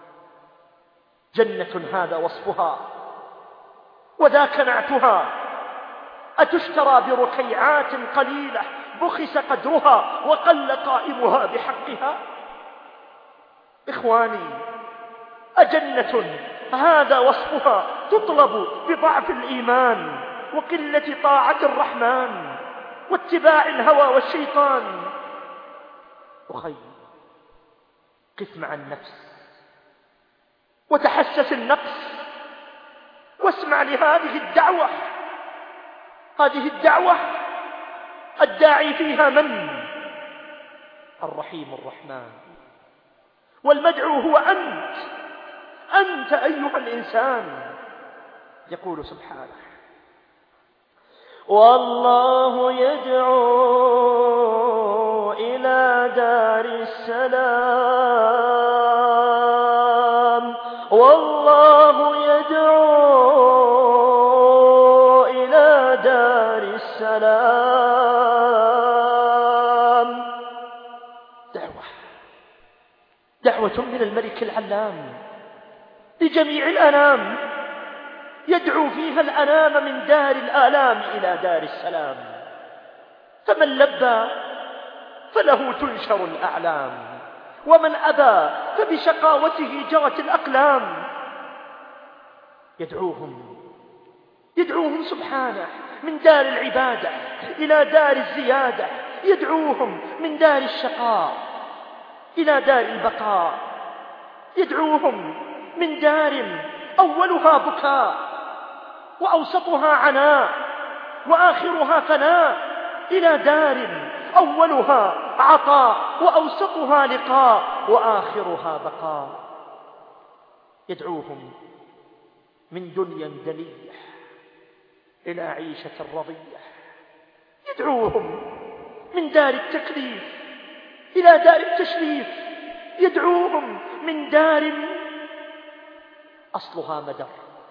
جنة هذا وصفها وذاك نعتها، أتشترى بركيعات قليلة بخس قدرها وقل قائمها بحقها؟ إخواني، أجنة هذا وصفها تطلب بضعف الإيمان وقلة طاعة الرحمن واتباع الهوى والشيطان؟ أخي، قف مع النفس وتحسس النقص واسمع لهذه الدعوة. هذه الدعوة الداعي فيها من؟ الرحيم الرحمن. والمدعو هو أنت أيها الإنسان. يقول سبحانه: والله يدعو إلى دار السلام، والله يدعو إلى دار السلام. دعوة من الملك العلام لجميع الأنام، يدعو فيها الأنام من دار الآلام إلى دار السلام. فمن لبى فله تنشر الأعلام، ومن أبى فبشقاوته جرت الأقلام. يدعوهم سبحانه من دار العبادة إلى دار الزيادة، يدعوهم من دار الشقاء إلى دار البقاء، يدعوهم من دار أولها بكاء وأوسطها عناء وآخرها فناء إلى دار أولها عطاء وأوسطها لقاء وآخرها بقاء. يدعوهم من دنيا دنية إلى عيشة رضية، يدعوهم من دار التكليف إلى دار التشريف، يدعوهم من دار أصلها مدر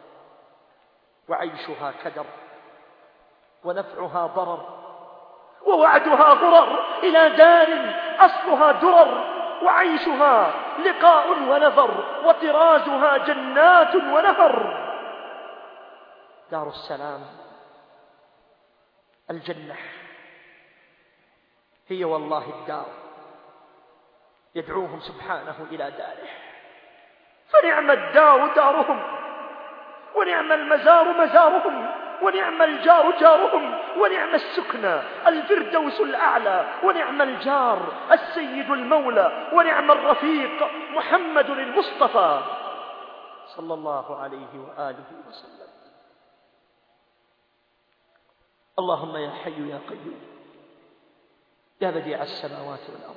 وعيشها كدر ونفعها ضرر ووعدها غرر، إلى دار أصلها درر وعيشها لقاء ونظر وطرازها جنات ونهر. دار السلام الجنة هي والله الدار. يدعوهم سبحانه إلى داره، فنعم الدار دارهم، ونعم المزار مزارهم، ونعم الجار جارهم، ونعم السكنى الفردوس الأعلى، ونعم الجار السيد المولى، ونعم الرفيق محمد المصطفى صلى الله عليه وآله وسلم. اللهم يا حي يا قيوم يا بديع السماوات والأرض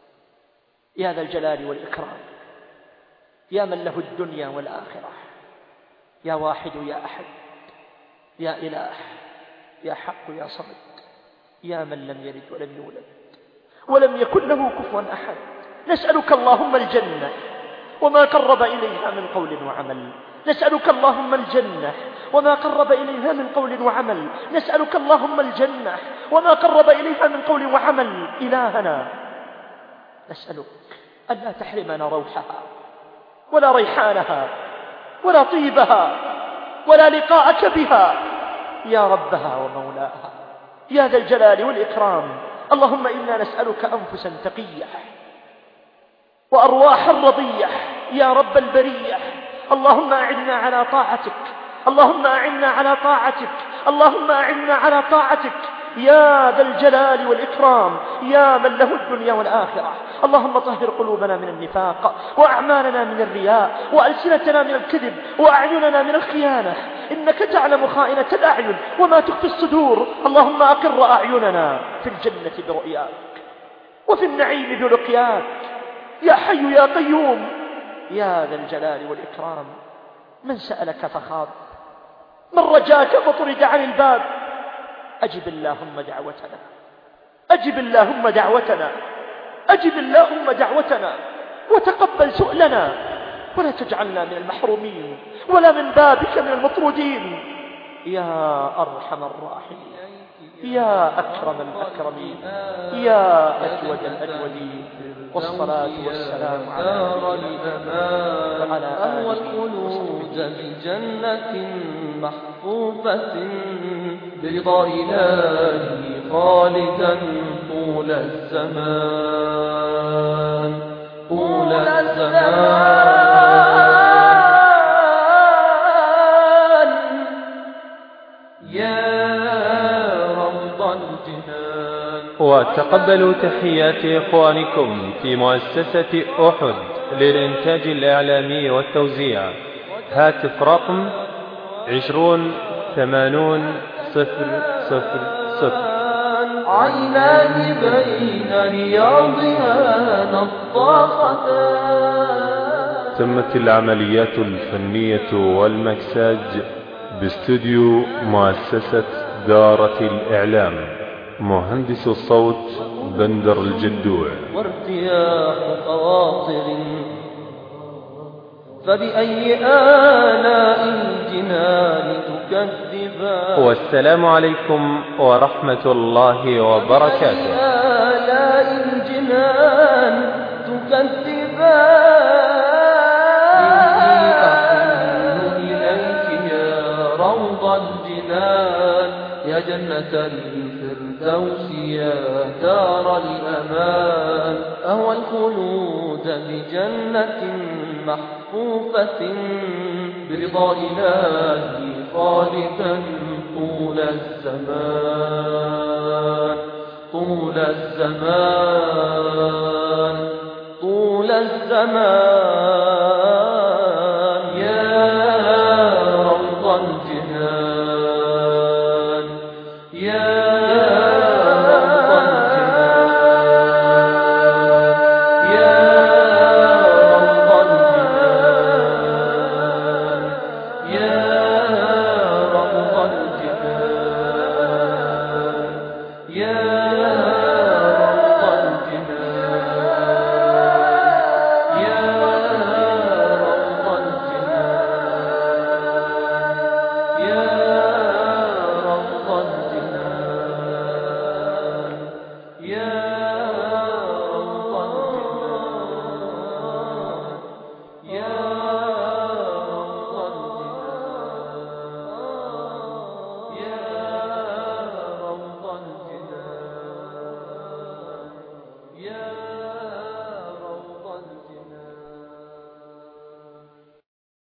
يا ذا الجلال والإكرام، يا من له الدنيا والآخرة، يا واحد يا أحد، يا إله، يا حق يا صمد، يا من لم يلد ولم يولد ولم يكن له كفوا أحد. نسألك اللهم الجنة وما قرب إليها من قول وعمل، نسألك اللهم الجنة وما قرب إليها من قول وعمل، نسألك اللهم الجنة وما قرب إليها من قول وعمل. إلهنا نسألك أن لا تحرمنا روحها ولا ريحانها ولا طيبها ولا لقاءك بها يا ربها ومولاها يا ذا الجلال والإكرام. اللهم إنا نسألك أنفسا تقية وأرواحا رضية يا رب البرية. اللهم أعنا على طاعتك، اللهم أعنا على طاعتك، اللهم أعنا على طاعتك يا ذا الجلال والإكرام، يا من له الدنيا والآخرة. اللهم طهر قلوبنا من النفاق، وأعمالنا من الرياء، وألسنتنا من الكذب، وأعيننا من الخيانة، إنك تعلم خائنة الأعين وما تخفي الصدور. اللهم أقر أعيننا في الجنة برؤياك وفي النعيم بلقياك يا حي يا قيوم يا ذا الجلال والإكرام. من سألك فخاب، من رجاك فطرد عن الباب. أجب اللهم دعوتنا، أجب اللهم دعوتنا، أجب اللهم دعوتنا، وتقبل سؤلنا، ولا تجعلنا من المحرومين ولا من بابك من المطرودين يا أرحم الراحمين، يا أكرم الأكرمين، يا أجود الأجودين. والصلاة والسلام على الأمان والخلود بجنة محفوفة برضا إلهي خالدا طول الزمان، طول الزمان يا رب الجنان. وتقبلوا تحيات إخوانكم في مؤسسة أحد للإنتاج الإعلامي والتوزيع. هاتف رقم 20 80 000. عينان بين رياضها نطاختان. تمت العمليات الفنية والمكساج باستوديو مؤسسة دارة الإعلام. مهندس الصوت بندر الجدوع. وارتياح خواطر فبأي آلاء الجنان تكذبان. والسلام عليكم ورحمة الله وبركاته. آلاء الجنان تكذبان. إني أحن إليك يا روض الجنان، يا جنة الفردوس يا دار الأمان. أهوى الخلود بجنة محفوفة برضا إلهي خالدا طول الزمان، طول الزمان، طول الزمان.